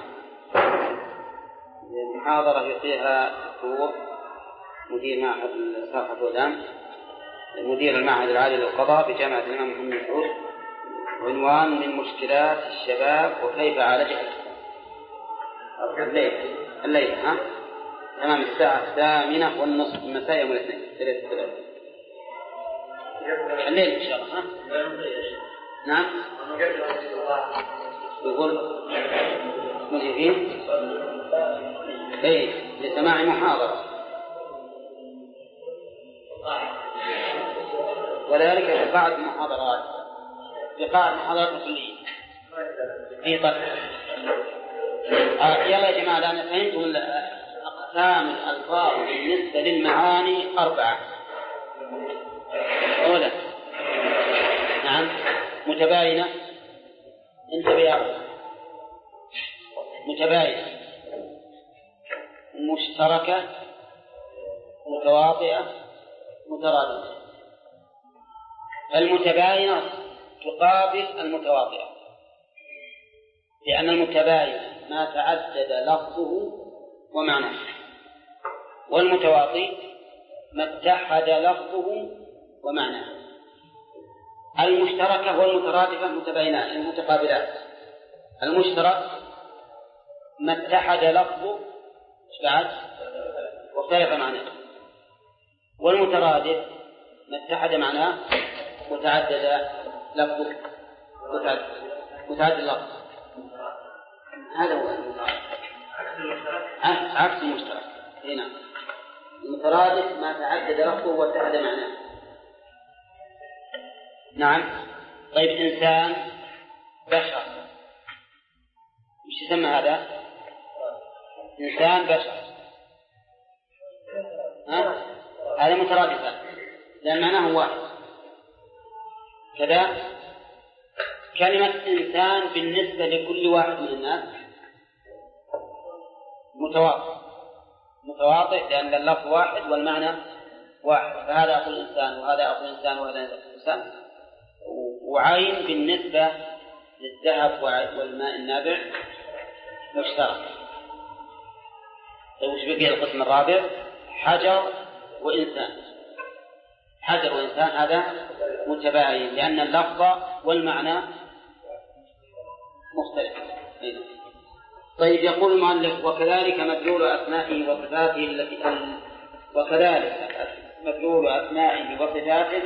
محاضرة يلقيها دكتور مدير معهد صالح الودان، مدير المعهد العالي للقضاء بجامعة الإمام محمد بن سعود عنوان من مشكلات الشباب وكيف عالجها الليل الليل ها تمام الساعة الثامنة والنصف المساء يوم الاثنين ثلاثة ثلاثة الليل إن شاء الله ها نعم يقول مجيبين اي لسماع محاضرة وذلك في بعض المحاضرات لقاء المحاضرات كلية في طرح آه يلا يا جماعة الآن فهمتم أقسام الألفاظ بالنسبة للمعاني أربعة أولا نعم متباينة انتبه يا أخي متباينة مشتركة متواطئة مترادفة. المتباينة تقابل المتواطئة لأن المتباين ما تعدد لفظه ومعناه والمتواطئ ما اتحد لفظه ومعناه. المشتركة والمترادفة متباينات المتقابلات. المشترك ما اتحد لفظه بعد واختلف معناه والمترادف ما اتحد معناه وتعدد لفظه وتعدد, وتعدد لفظه. هذا هو المترادف عكس المشترك. هنا المترادف ما تعدد لفظه واتحد معناه. نعم. طيب إنسان بشر مش يسمى هذا إنسان بشر ها؟ هذا مترادفان لأن معناه واحد. كذا كلمة إنسان بالنسبة لكل واحد من الناس متواطئ متواطئ لأن اللفظ واحد والمعنى واحد. فهذا أقول إنسان وهذا أقول إنسان وهذا أقول إنسان. وعين بالنسبة للذهب والماء النابع مشترك. طيب وش بقي القسم الرابع؟ حجر وإنسان. حجر وإنسان هذا متباين لأن اللفظ والمعنى مختلف. طيب يقول المؤلف وكذلك مدلول أسمائه وصفاته التي وكذلك مدلول أسمائه وصفاته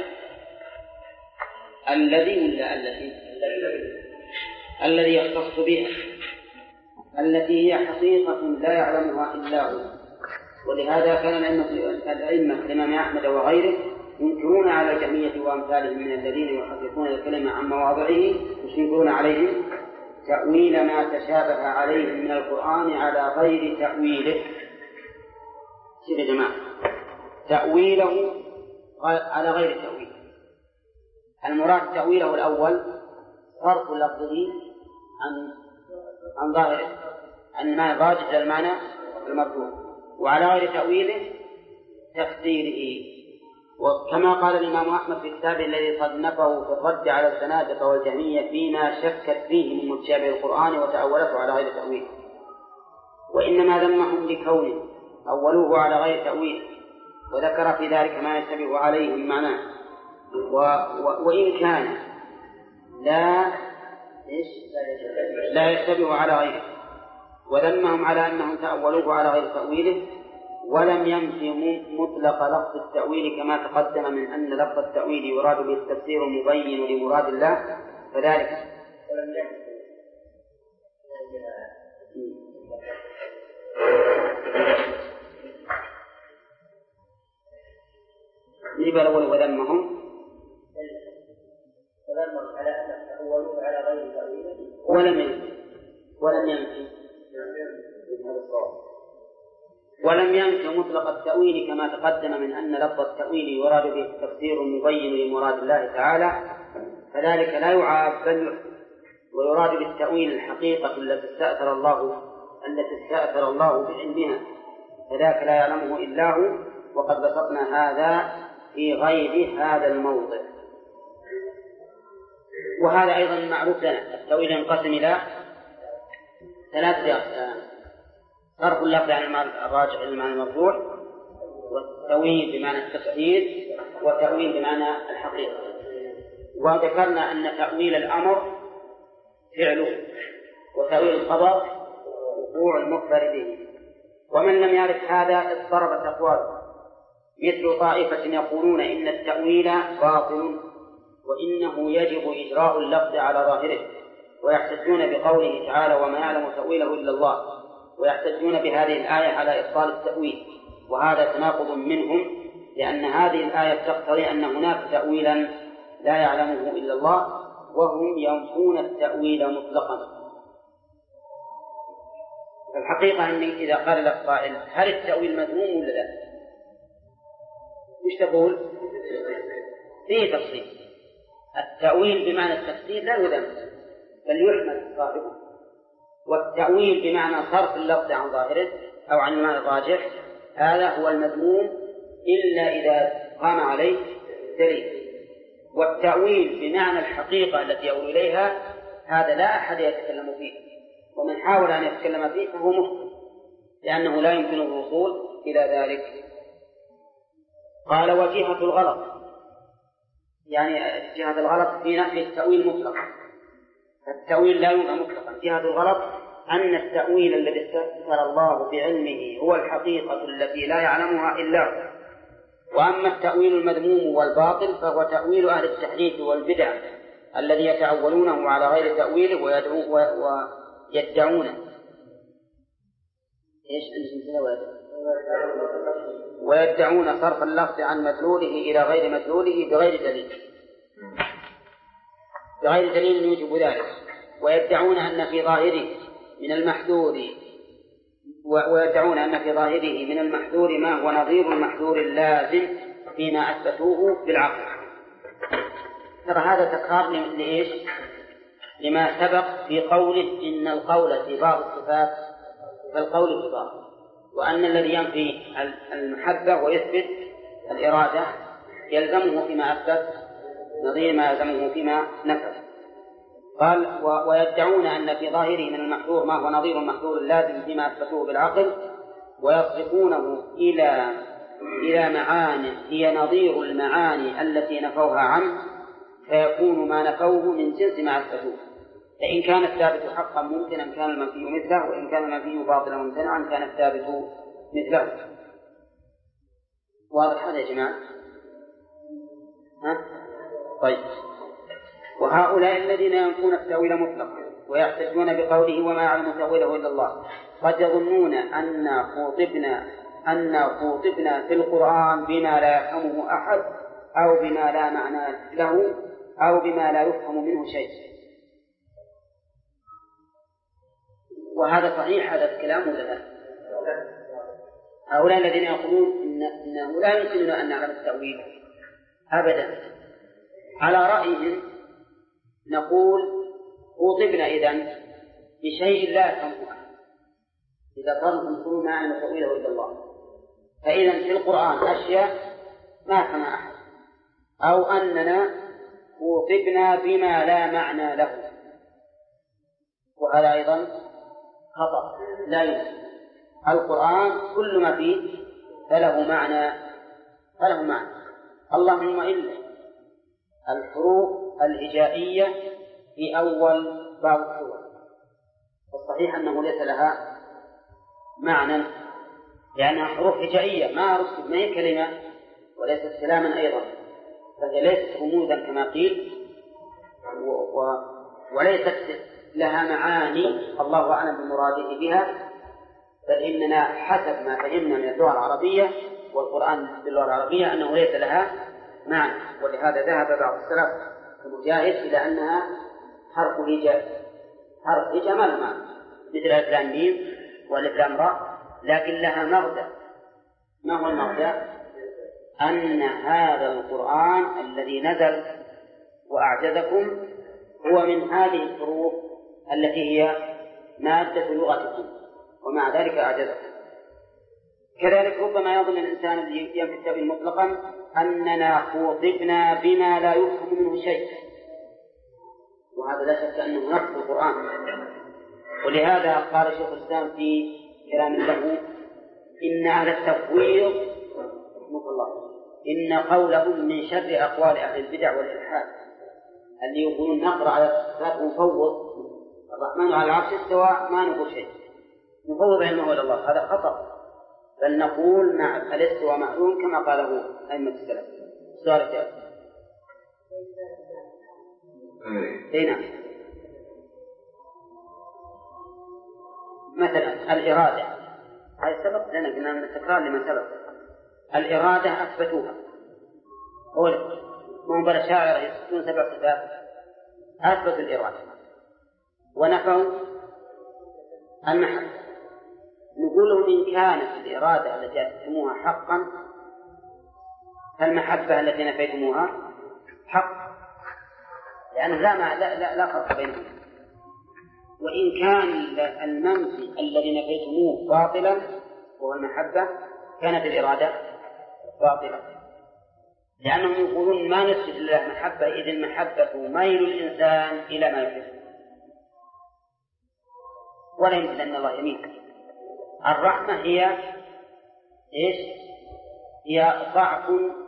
الذي ولا التي الذي يختص بها التي هي حقيقة لا يعلمها إلا هو. ولهذا كان الأئمة الإمام أحمد وغيره ينكرون على الجهمية وأمثالهم من الذين يحققون الكلمة عن مواضعه يشيرون عليهم تأويل ما تشابه عليهم من القرآن على غير تأويله. شوف يا جماعة تأويله على غير تأويله. المراد تأويله الأول صرف لفظه عن عن ظاهره عن المعنى الراجح إلى المعنى المرجوح وعلى غير تأويله تفسيره. وكما قال الإمام أحمد في كتابه الذي صنفه في الرد على الزنادقة والجهمية فيما شكت فيه من متشابه القرآن وتأولته على غير تأويل. وإنما ذمهم لكونه أولوه على غير تأويل وذكر في ذلك ما يشتبه عليه المعنى و... و... وإن كان لا إيش؟ لا يشتبه على غيره. وذمهم على أنهم تأولوه على غير تأويله ولم ينفي مطلق لفظ التأويل كما تقدم من أن لفظ التأويل يراد به التفسير المبين لمراد الله فذلك نجيب الأول وذمهم وذمهم على أن تأولوه على غير تأويله ولم ينفي ولم ينفي ولم ينفي مطلق التأويل كما تقدم من أن لفظ التأويل يراد به التفسير المبين لمراد الله تعالى فذلك لا يعاب بل ويراد بالتأويل الحقيقة التي استأثر الله التي استأثر الله بعلمها فذاك لا يعلمه إلا هو. وقد بسطنا هذا في غير هذا الموضع. وهذا أيضا معروف لنا. التأويل ينقسم إلى ثلاثة أقسام: صرف اللفظ عن المعنى الراجح إلى المعنى المرجوح والتأويل بمعنى التفسير والتأويل بمعنى الحقيقة. وذكرنا أن تأويل الأمر فعله، وتأويل الخبر وقوع المخبر به. ومن لم يعرف هذا اضطربت أقواله، مثل طائفة يقولون إن التأويل باطل وإنه يجب إجراء اللفظ على ظاهره، ويحتجون بقوله تعالى وما يعلم تأويله إلا الله، ويحتجون بهذه الآية على إبطال التأويل، وهذا تناقض منهم، لأن هذه الآية تقتضي أن هناك تأويلا لا يعلمه إلا الله، وهم ينفون التأويل مطلقا. الحقيقة أني إذا قال لك قائل هل التأويل مذموم ولا لا؟ إيش تقول؟ فيه تفصيل. التأويل بمعنى التفسير لا يذم بل يحمد صاحبه، والتأويل بمعنى صرف اللفظ عن ظاهره أو عن المعنى الراجح هذا هو المذموم إلا إذا قام عليه دليل. والتأويل بمعنى الحقيقة التي يؤول إليها هذا لا أحد يتكلم فيه، ومن حاول أن يتكلم فيه فهو مخطئ، لأنه لا يمكنه الوصول إلى ذلك. قال وجهة الغلط، يعني جهة الغلط في نفي التأويل مطلقا، التأويل لا يمكن مطلقا. جهة الغلط أن التأويل الذي استذكر الله بعلمه هو الحقيقة التي لا يعلمها إلا هو. وأما التأويل المذموم والباطل فهو تأويل أهل التحريف والبدع الذي يتأولونه على غير تأويله ويدعون إيش ويدعون صرف اللفظ عن مدلوله إلى غير مدلوله بغير دليل بغير دليل يوجب ذلك، ويدعون أن في ظاهره من المحذور ويدعون أن في ظاهره من المحذور ما هو نظير المحذور اللازم فيما أثبتوه بالعقل. ترى هذا تكرار لإيش؟ لما سبق في قوله إن القول في بعض الصفات فالقول في بعض، وأن الذي ينفي المحبة ويثبت الإرادة يلزمه فيما أثبت نظير ما يلزمه فيما نفى. قال ويدعون أن في ظاهره من المحذور ما هو نظير المحذور اللازم فيما أثبتوه بالعقل، ويصرفونه إلى إلى معاني هي نظير المعاني التي نفوها عنه، فيكون ما نفوه من جنس ما أثبتوه، فإن كان الثابت حقا ممكنا كان المنفي مثله، وإن كان المنفي باطلا ممتنعا كان الثابت مثله. واضح هذا يا جماعة؟ ها؟ طيب. وهؤلاء الذين ينفون التأويل مطلقا ويحتجون بقوله وما يعلم تأويله إلا الله قد يظنون أن خوطبنا أن خوطبنا في القرآن بما لا يفهمه أحد أو بما لا معنى له أو بما لا يفهم منه شيء. وهذا صحيح هذا الكلام ولا لا؟ هؤلاء الذين يقولون إن إنه لا يمكننا أن نعلم التأويل أبدا، على رأيهم نقول خوطبنا إذن بشيء لا يفهمه أحد، إذا قالوا كل ما يعلم تأويله إلا الله، فإذا في القرآن أشياء ما يفهم أحد، أو أننا خوطبنا بما لا معنى له، وهذا أيضا خطأ لا يمكن. القرآن كل ما فيه فله معنى فله معنى اللهم إلا الحروف الهجائية في أول بعض السور، والصحيح أنه ليس لها معنى لأنها حروف هجائية ما رسل ما هي كلمة وليست كلاما أيضا، فهي ليست رموزا كما قيل، و... و... وليست لها معاني الله أعلم بمراده بها، بل إننا حسب ما فهمنا من اللغة العربية والقرآن باللغة العربية أنه ليس لها معنى. ولهذا ذهب بعض السلف المجاهد إلى أنها حرف هجاء، حرف هجاء ما له معنى مثل ألف لام ميم وألف لام راء، لكن لها مغزى. ما هو المغزى؟ أن هذا القرآن الذي نزل وأعجزكم هو من هذه الحروف التي هي مادة لغتكم، ومع ذلك أعجزكم. كذلك ربما يظن الإنسان الذي ينفي التأويل مطلقا أننا خوطبنا بما لا يفهم منه شيء، وهذا لا شك أنه نقص القرآن. ولهذا قال شيخ الإسلام في كلام له إن أهل التفويض الله إن قولهم من شر أقوال أهل البدع والإلحاد، اللي يقولون نقرأ على الصفات ونفوض الرحمن على العرش استوى ما نقول شيء، نفوض علمه إلى الله، هذا خطأ، بل نقول مع الاستواء معلوم كما قاله أئمة السلف. سؤال الثالث. اي نعم. مثلا الإرادة، هذا سبق لنا قلنا من التكرار لما سبق. الإرادة أثبتوها، قول من بل شاعر يثبتون سبع صفات، أثبتوا الإرادة ونفوا المحبة. نقول إن كانت الإرادة التي أثبتموها حقا فالمحبة التي نفيتموها حق، لأن لا, لا, لا, لا فرق بينهم. وإن كان المنفي الذي نفيتموه باطلا وهو المحبة كانت الإرادة باطلة، لأنهم يقولون ما نثبت لله محبة إذ المحبة ميل الإنسان إلى ما يحب، ولا يمكن أن الله يميل. الرحمة هي إيش؟ هي ضعف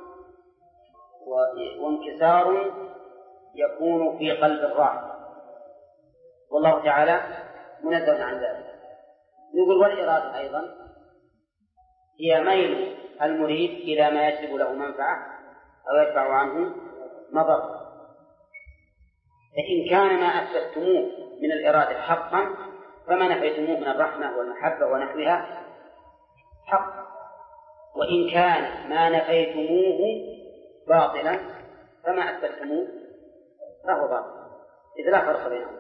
وانكسار يكون في قلب الراحم، والله تعالى منزه عن ذلك. نقول والإرادة أيضا هي ميل المريد إلى ما يجلب له منفعة أو يدفع عنه مضرة. فإن كان ما أثبتموه من الإرادة حقا فما نفيتموه من الرحمة والمحبة ونحوها حق، وإن كان ما نفيتموه باطلا فما أثبتموه فهو باطل، إذ لا فرق بينهم.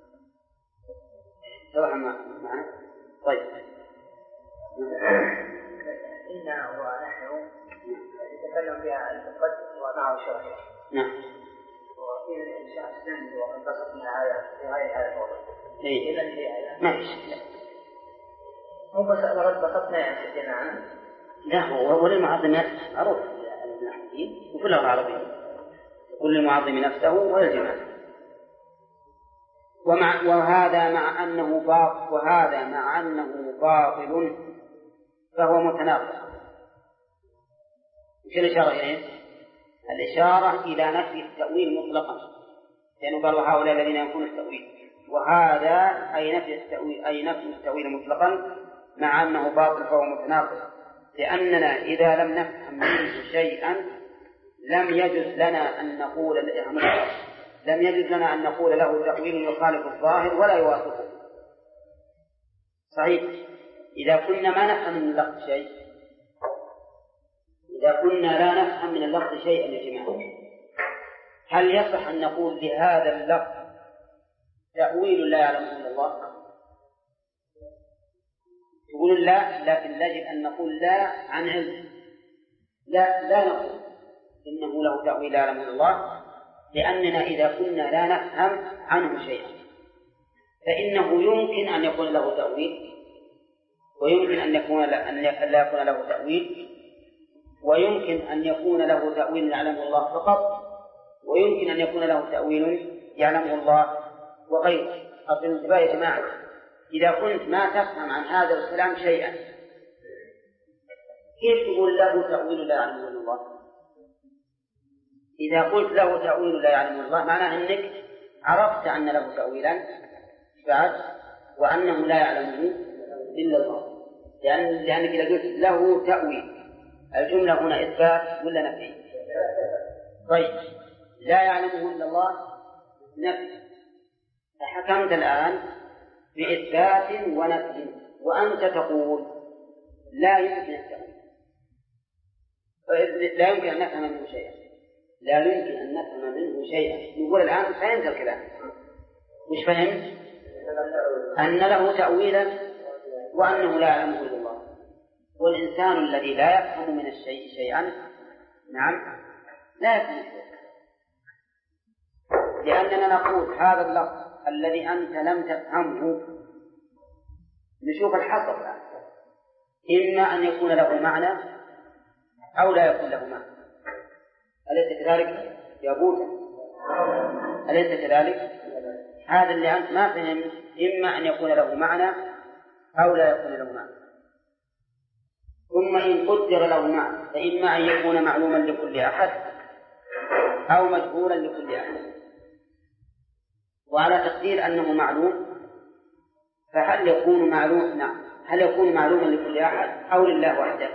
سواء معنا. طيب إنا ونحن نتكلم بها المقدس ومعه شرعي. نعم. وفي الإنشاء السند وقد بسطنا على في غير هذا الموضوع. إيه. إذا هي ما في شيء. مو بس وقد بسطنا يعني سيدنا عنه. لا هو وللمعظم معروف النحويين وكل العربيين كل المعظم نفسه ويلزمه. ومع وهذا مع أنه باطل وهذا مع أنه باطل فهو متناقض. وش الإشارة إليه؟ الإشارة إلى نفي التأويل مطلقا، لأنه قال وهؤلاء الذين ينفون التأويل، وهذا أي نفي التأويل أي نفي التأويل مطلقا مع أنه باطل فهو متناقض، لأننا إذا لم نفهم منه شيئا لم يجوز لنا أن نقول لم يجوز لنا أن نقول له تأويل يخالف الظاهر ولا يوافقه. صحيح. إذا كنا ما نفهم من اللفظ شيء إذا كنا لا نفهم من اللفظ شيئا يا جماعة، هل يصح أن نقول لهذا اللفظ تأويل لا يعلمه إلا الله؟ يقولون لا، لكن يجب أن نقول لا عن علم. لا لا نقول إنه له تأويل لا يعلمه إلا الله، لأننا إذا كنا لا نفهم عنه شيئا فإنه يمكن أن يكون له تأويل، ويمكن أن يكون أن لا يكون له تأويل، ويمكن أن يكون له تأويل يعلمه الله فقط، ويمكن أن يكون له تأويل يعلمه الله وغيره. أصل الانتباه يا جماعة، إذا كنت ما تفهم عن هذا الكلام شيئا كيف تقول له تأويل لا يعلمه الله؟ إذا قلت له تأويل لا يعلمه الله معناه أنك عرفت أن له تأويلا بعد وأنه لا يعلمه إلا الله، لأن لأنك إذا قلت له تأويل الجملة هنا إثبات ولا نفي؟ طيب لا يعلمه إلا الله نفي، فحكمت الآن بإثبات ونفي، وأنت تقول لا يمكن التأويل، لا يمكن أن نفهم منه شيئا لا يمكن أن نفهم منه شيئا. نقول الآن فهمت الكلام. مش فهمت؟ أن له تأويلا وأنه لا يعلمه إلا الله. والإنسان الذي لا يفهم من الشيء شيئا نعم لا يفهم شيئا، لأننا نقول هذا اللفظ الذي أنت لم تفهمه نشوف الحصر الآن، إما أن يكون له معنى أو لا يكون له معنى. أليس كذلك يا بوتا؟ أليس كذلك؟ هذا اللي أنت ما فهمت إما أن يكون له معنى أو لا يكون له معنى. ثم إن قدر له معنى فإما أن يكون معلوما لكل أحد أو مجهولا لكل أحد. وعلى تقدير أنه معلوم، فهل يكون معلوم نعم هل يكون معلوما لكل أحد أو لله وحده؟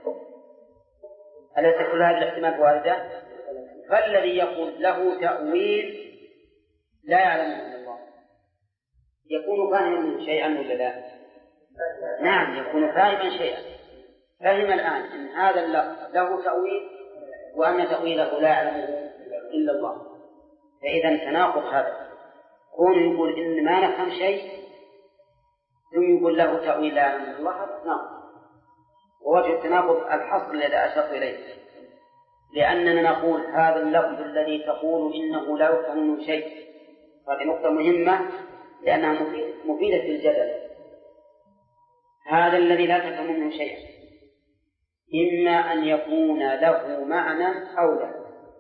أليس كل هذه الاحتمالات واردة؟ فالذي يقول له تأويل لا يعلمه إلا الله يكون فاهما منه شيئا ولا لا؟ نعم يكون فاهما شيئا. فهم الآن أن هذا اللفظ له تأويل وأن تأويله لا يعلمه إلا الله، فإذا تناقض هذا. كون يقول إن ما نفهم شيء ثم يقول له تأويل لا يعلمه الله هذا ناقض. ووجه التناقض الحصر الذي أشرت إليه، لأننا نقول هذا اللفظ الذي تقول إنه لا يفهم منه شيء، هذه نقطة مهمة لأنها مفيدة في الجدل. هذا الذي لا تفهم منه شيء إما أن يكون له معنى أو لا.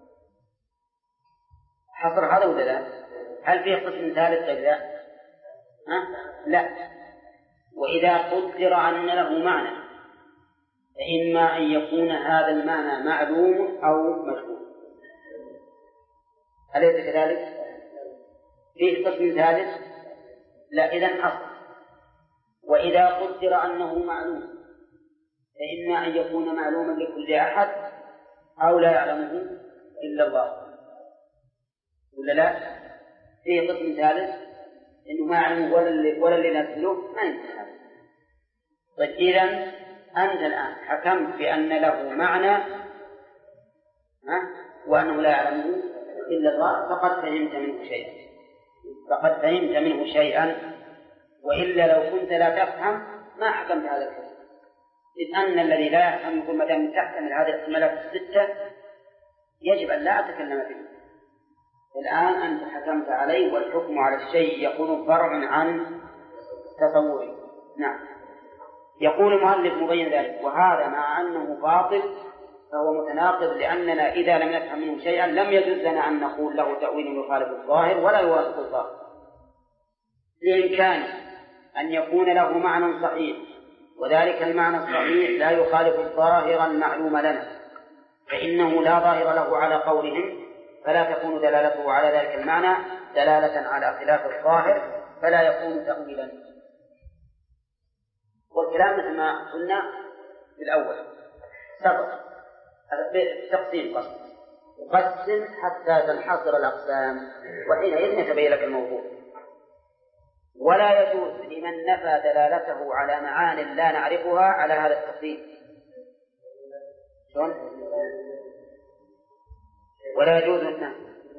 حصر هذا ولا لا؟ هل فيه قسم ثالث أجزاء؟ ها؟ لا. وإذا قدر أن له معنى فإما أن يكون هذا المعنى معلوم أو مجهول. أليس كذلك؟ فيه قسم ثالث؟ لا. إذن حصر. وإذا قدر أنه معلوم فإما أن يكون معلوما لكل أحد أو لا يعلمه إلا الله ولا لا؟ فيه قسم ثالث إنه ما يعلمه ولا اللي نزله ما ينتهى. طيب إذن أنت الآن حكمت بأن له معنى وأنه لا يعلمه إلا الله، فقد فهمت منه شيئا فقد فهمت منه شيئا وإلا لو كنت لا تفهم ما حكمت هذا الحكم. إذ أن الذي لا يفهم يقول ما دام تحتمل هذه الاحتمالات الستة يجب أن لا أتكلم فيه. الآن أنت حكمت عليه، والحكم على الشيء يكون فرع عن تصوره. نعم. يقول المؤلف مبين ذلك، وهذا مع أنه باطل فهو متناقض، لأننا إذا لم نفهم منه شيئا لم يجوز لنا أن نقول له تأويل يخالف الظاهر ولا يوافق الظاهر، بإمكانه أن يكون له معنى صحيح وذلك المعنى الصحيح لا يخالف الظاهر المعلوم لنا، فإنه لا ظاهر له على قولهم، فلا تكون دلالته على ذلك المعنى دلالة على خلاف الظاهر فلا يكون تأويلا. والكلام مثل ما قلنا في الأول سبق تقسيم قسم وقسم حتى تنحصر الأقسام وحينئذ يتبين لك الموضوع. ولا يجوز لمن نفى دلالته على معان لا نعرفها على هذا التقسيم. شون؟ ولا يجوز لنا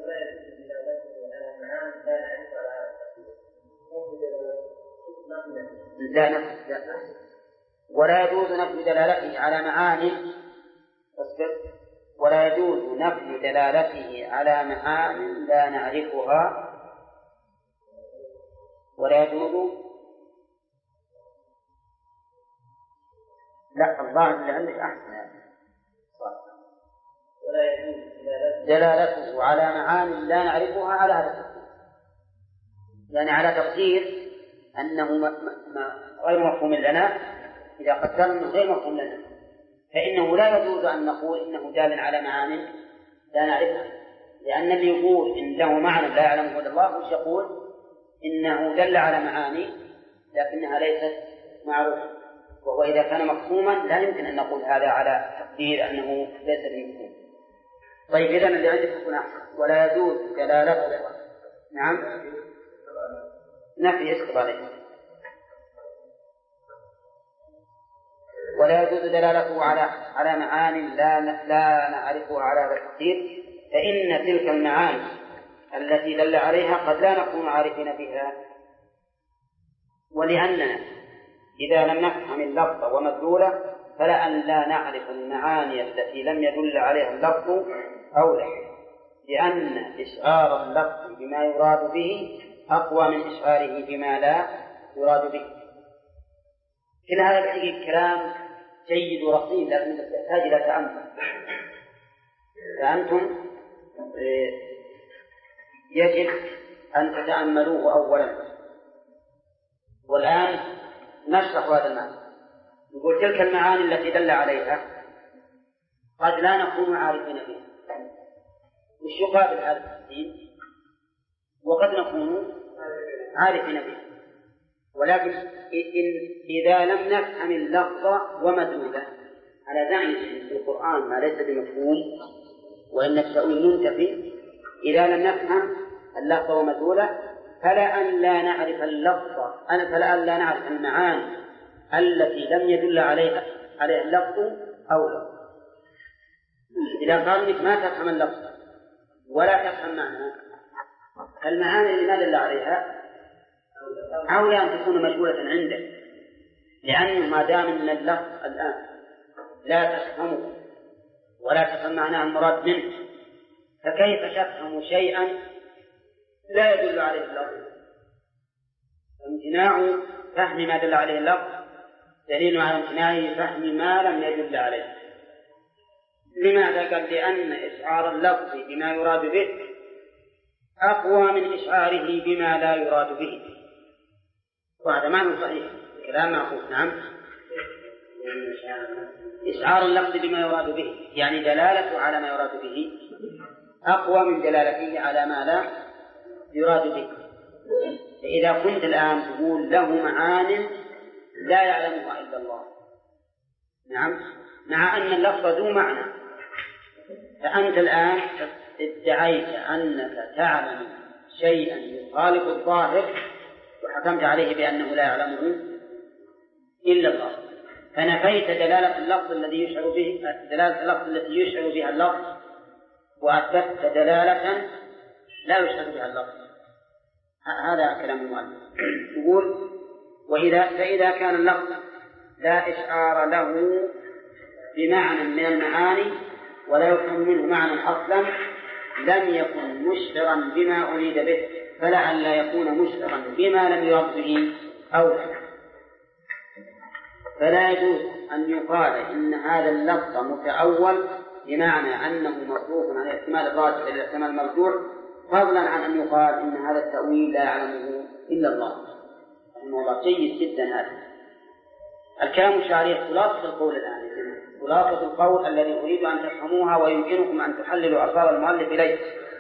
لا نفي لا. ولا يجوز نفي دلالته على معاني ولا يجوز نفي دلالته على معان لا نعرفها ولا يجوز لا الظاهر اللي عندك أحسن ولا يجوز دلالته على معان لا نعرفها على هذا التقدير، يعني على تقدير أنه ما ما غير مفهوم لنا. إذا قدرنا أنه غير مفهوم لنا فإنه لا يجوز أن نقول إنه دال على معان لا نعرفها، لأن اللي يقول إن له معنى لا يعلمه إلا الله وش يقول؟ إنه دل على معاني لكنها ليست معروفة، وهو إذا كان مفهوما لا يمكن أن نقول هذا على تقدير أنه ليس بمفهوم. طيب إذن اللي عندك يكون أحسن. ولا يجوز دلالته نعم نفي اسقط عليه. ولا يجوز دلالته على على معاني لا لا نعرفها على هذا التقدير، فإن تلك المعاني التي دل عليها قد لا نكون عارفين بها، ولأننا إذا لم نفهم اللفظ ومدلوله فلا أن لا نعرف المعاني التي لم يدل عليها اللفظ أولى، لأن إشعار اللفظ بما يراد به أقوى من إشعاره بما لا يراد به. كل هذا الحقيقة كلام جيد ورصين لكن تحتاج إلى تأمل. فأنتم يجب أن تتأملوه أولا. والآن نشرح هذا المعنى. نقول تلك المعاني التي دل عليها قد لا نكون عارفين بها. وش يقابل هذا التقسيم؟ وقد نكون عارفين به، ولكن إن إذا لم نفهم اللفظ ومدلوله على زعم في القرآن ما ليس بمفهوم وإن التأويل منتفي، إذا لم نفهم اللفظ ومدلوله فلا أن لا نعرف اللفظ فلا أن لا نعرف المعاني التي لم يدل عليها عليها اللفظ أو لا. إذا قال إنك ما تفهم اللفظ ولا تفهم معناه، المعاني اللي ما دل عليها أولى أن تكون مجهولة عندك، لأنه ما دام أن اللفظ الآن لا تفهمه ولا تفهم معناه المراد منه، فكيف تفهم شيئا لا يدل عليه اللفظ؟ امتناع فهم ما دل عليه اللفظ دليل على امتناع فهم ما لم يدل عليه. لماذا؟ قال لأن إشعار اللفظ بما يراد به أقوى من إشعاره بما لا يراد به، وهذا معنى صحيح كلام معقول. نعم، إشعار اللفظ بما يراد به يعني دلالته على ما يراد به أقوى من دلالته على ما لا يراد به. فإذا كنت الآن تقول له معان لا يعلمها إلا الله، نعم، مع أن اللفظ ذو معنى، فأنت الآن ادعيت أنك تعلم شيئا يخالف الظاهر وحكمت عليه بأنه لا يعلمه إلا الله، فنفيت دلالة اللفظ الذي يشعر به دلالة اللفظ التي يشعر بها اللفظ وأثبتت دلالة لا يشعر بها اللفظ. هذا كلام المؤلف. يقول وإذا فإذا كان اللفظ لا إشعار له بمعنى من المعاني ولا يفهم منه معنى أصلا لم يكن مشعرا بما أريد به، فلعل يكون مشعرا بما لم يرد به أولا. فلا يجوز أن يقال إن هذا اللفظ متأول بمعنى أنه مصروف عن الاحتمال الراجح إلى الاحتمال المرجوح، فضلا عن أن يقال إن هذا التأويل لا يعلمه إلا الله. الموضوع جيد جدا هذا الكلام الشعري. خلاصة القول الآن، خلاصة القول الذي أريد أن تفهموها ويمكنكم أن تحللوا ألفاظ المؤلف إليه،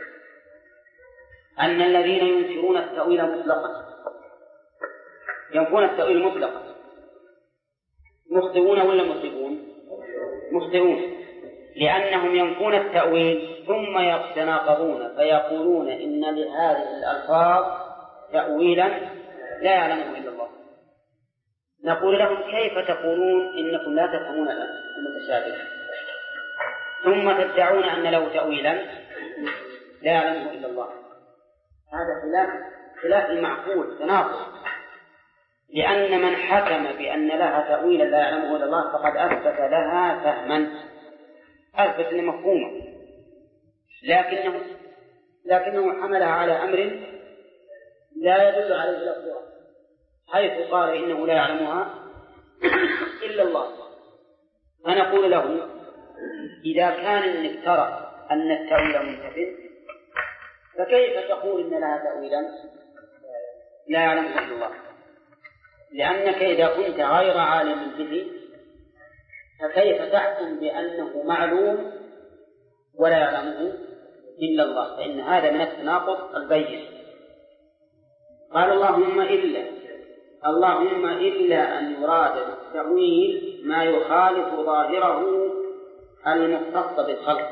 أن الذين ينكرون التأويل مطلقا ينفون التأويل مطلقا مخطئون ولا مصيبون؟ مخطئون، لأنهم ينفون التأويل ثم يتناقضون فيقولون إن لهذه الألفاظ تأويلا لا يعلمه إلا الله. نقول لهم كيف تقولون إنكم لا تفهمون المتشابه ثم تدعون أن له تأويلا لا يعلمه إلا الله؟ هذا خلاف خلاف المعقول، تناقض، لأن من حكم بأن لها تأويلا لا يعلمه إلا الله فقد أثبت لها فهما، أثبت لمفهومه، لكنه لكنه حملها على أمر لا يدل عليه لفظها، حيث قال إنه لا يعلمها إلا الله. فنقول له إذا كان إنك ترى أن التأويل منتفٍ فكيف تقول إن لها تأويلا لا يعلمه إلا الله؟ لأنك إذا كنت غير عالم به فكيف تحكم بأنه معلوم ولا يعلمه إلا الله؟ فإن هذا من التناقض البين. قال اللهم إلا اللهم إلا أن يراد بالتأويل ما يخالف ظاهره المختص بالخلق.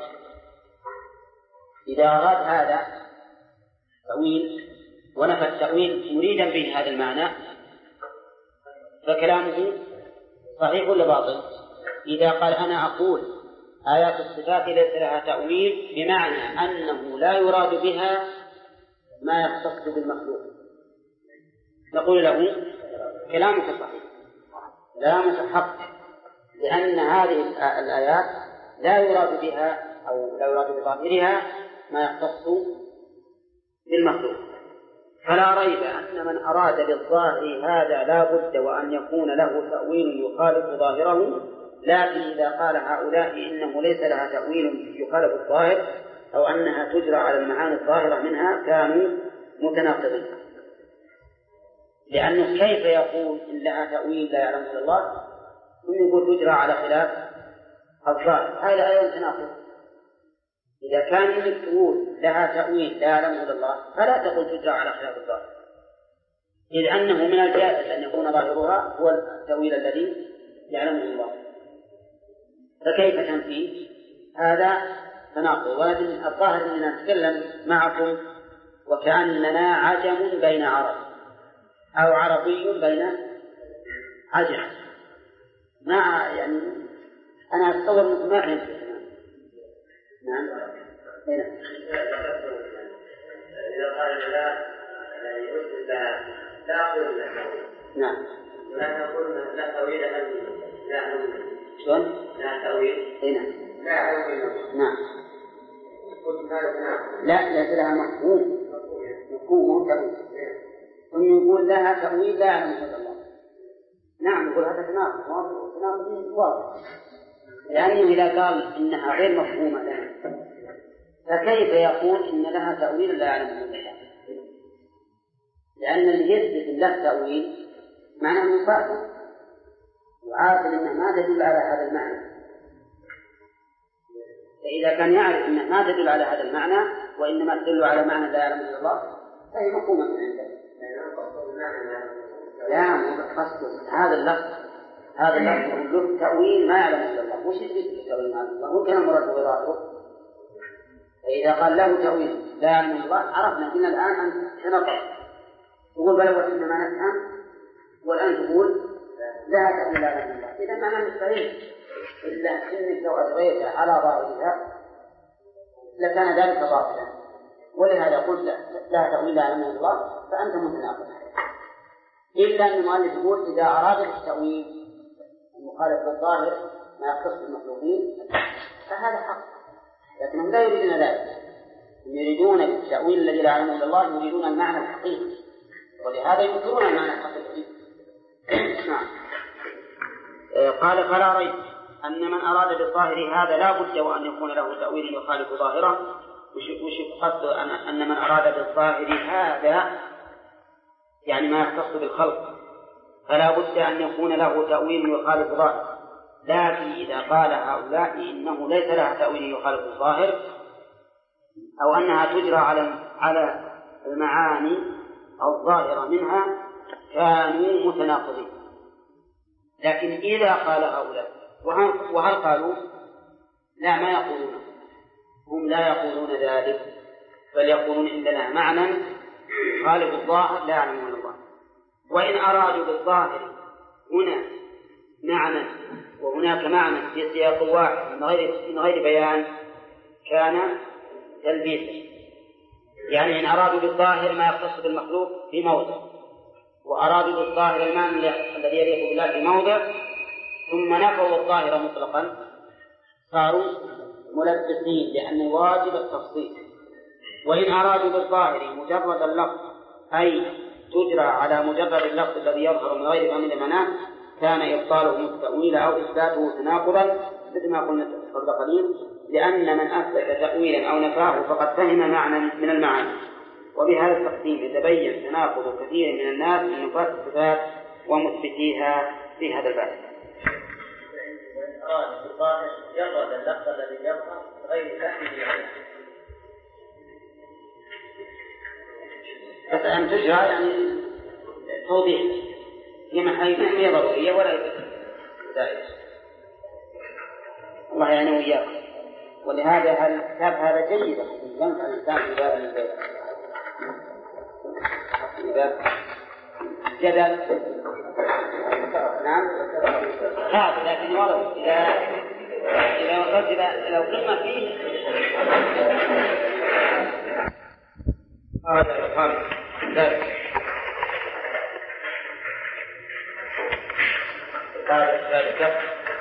إذا أراد هذا تأويل ونفى التأويل مريدا به هذا المعنى فكلامه صحيح ولا باطل؟ إذا قال أنا أقول آيات الصفات ليس لها تأويل بمعنى أنه لا يراد بها ما يختص بالمخلوق، نقول له كلامك صحيح، كلامك حق، لأن هذه الآيات لا يراد بها أو لا يراد بظاهرها ما يختص بالمخلوق. فلا ريب أن من أراد بالظاهر هذا لا بد وأن يكون له تأويل يخالف ظاهره، لكن إذا قال هؤلاء إنه ليس لها تأويل يخالف الظاهر أو أنها تجرى على المعاني الظاهرة منها كانوا متناقضين، لأنه كيف يقول إن لها تأويل لا يعلمه إلا الله ثم يقول تجرى على خلاف الظاهر؟ هذا أيضا تناقض. إذا كان منك تقول لها تأويل لا يعلمه إلا الله فلا تقل تجرى على خلاف الظاهر، إذ أنه من الجائز أن يكون ظاهرها هو التأويل الذي يعلمه الله، فكيف تنفيه؟ هذا تناقض. ولكن الظاهر أننا نتكلم معكم وكأننا عجم بين عرب أو عربي بين عجم، مع يعني أنا أتصور أنكم ما فهمت. نعم. هنا. إذا قال لا يعني يثبت لا تأخذ له. نعم. لا تقول لا تأويل أبدا. لا أبدا. شلون؟ لا تأويل. هنا. لا أبدا. نعم. قلت هذا نعم. لا ليس لها مفهوم. مفهوم تأويل. ثم يقول لها تأويل لا يعلم إلا الله. نعم يقول هذا تناقض. تناقض واضح. لأنه إذا قال إنها غير مفهومة لنا فكيف يقول إن لها تأويل لا يعلم إلا الله؟ لأن اللي يثبت له تأويل معناه مفاهمة وعارف إنها ما تدل على هذا المعنى. فإذا كان يعرف إنها ما تدل على هذا المعنى وإنما تدل على معنى لا يعلم إلا الله فهي مفهومة عنده. لا قصد هذا اللفظ هذا اللفظ له تأويل ما يعلم إلا الله. وش يثبت تأويل ما يعلم الله؟ ممكن المراد بظاهره. فإذا قال له تأويل لا يعلم إلا الله عرفنا إن الآن أن تنقص تقول بل وإنما نفهم والآن تقول لا تأويل لا يعلم الله. إذا معنى مستحيل إلا إنك لو أبغيت على ظاهرها لكان ذلك باطلا. ولهذا قلت لا تأويل لا يعلم الله فأنت متناقض. إلا أن المؤلف يقول إذا أراد التأويل المخالف بالظاهر ما يختص بالمخلوقين فهذا حق، لكنهم لا يريدون ذلك. يريدون التأويل الذي لا يعلمه إلا الله، يريدون المعنى الحقيقي، ولهذا ينكرون المعنى الحقيقي. نعم. قال فلا ريب أن من أراد بالظاهر هذا لا بد وأن يكون له تأويل يخالف ظاهره. وش قصد أن من أراد بالظاهر هذا يعني ما يختص بالخلق فلا بد أن يكون له تأويل يخالف ظاهره. لكن إذا قال هؤلاء إنه ليس لها تأويل يخالف الظاهر أو أنها تجرى على على المعاني الظاهرة منها كانوا متناقضين. لكن إذا قال هؤلاء وهل قالوا لا ما يقولون، هم لا يقولون ذلك بل يقولون عندنا معنى خالف الظاهر لا يعلم إلا الله. وإن أرادوا بالظاهر هنا معنى وهناك معنى في سياق واحد من غير من غير بيان كان تلبيسا. يعني إن أرادوا بالظاهر ما يختص بالمخلوق في موضع وأرادوا بالظاهر المعنى الذي يليق بالله في موضع ثم نفوا الظاهر مطلقا صاروا ملبسين لأن واجب التفصيل. وإن أرادوا بالظاهر مجرد اللفظ أي تجرى على مجرد اللفظ الذي يظهر من غير فهم المعنى كان إبطاله التأويل أو إثباته تناقضا مثل ما قلنا قبل قليل، لأن من أثبت تأويلا أو نفاه فقد فهم معنى من المعاني. وبهذا التقسيم يتبين تناقض كثير من الناس من نفاة الصفات ومثبتيها في هذا الباب. وإن أراد بالظاهر جرد اللفظ الذي يظهر غير فهمه عليه. بس أن تجرى يعني توضيح في محايد هي ضرورية ولا ذلك. الله يعني وإياكم. ولهذا الكتاب هذا جيد ينفع الإنسان في باب البيت في باب جدل. نعم هذا لكن ولو إذا إذا رجل لو قلنا فيه هذا الخامس ذلك ذلك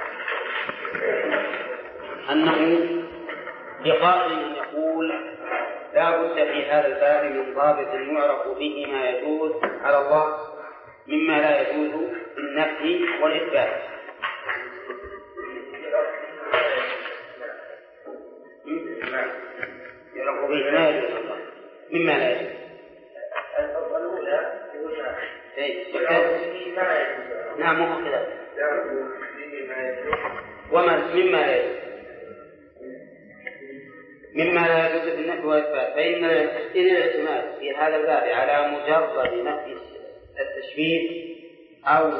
أنه بقائل أن يقول لا بد في هذا الباب من ضابط يعرف به ما يجوز على الله مما لا يجوز بالنفي والإثبات. يعرف به ما يجوز الله مما لا يجوز. الأولى نعم مو كذا وما مما لا يجوز مما لا يجوز في النفي والإثبات، فإن الاعتماد في هذا الباب على مجرد نفي التشبيه أو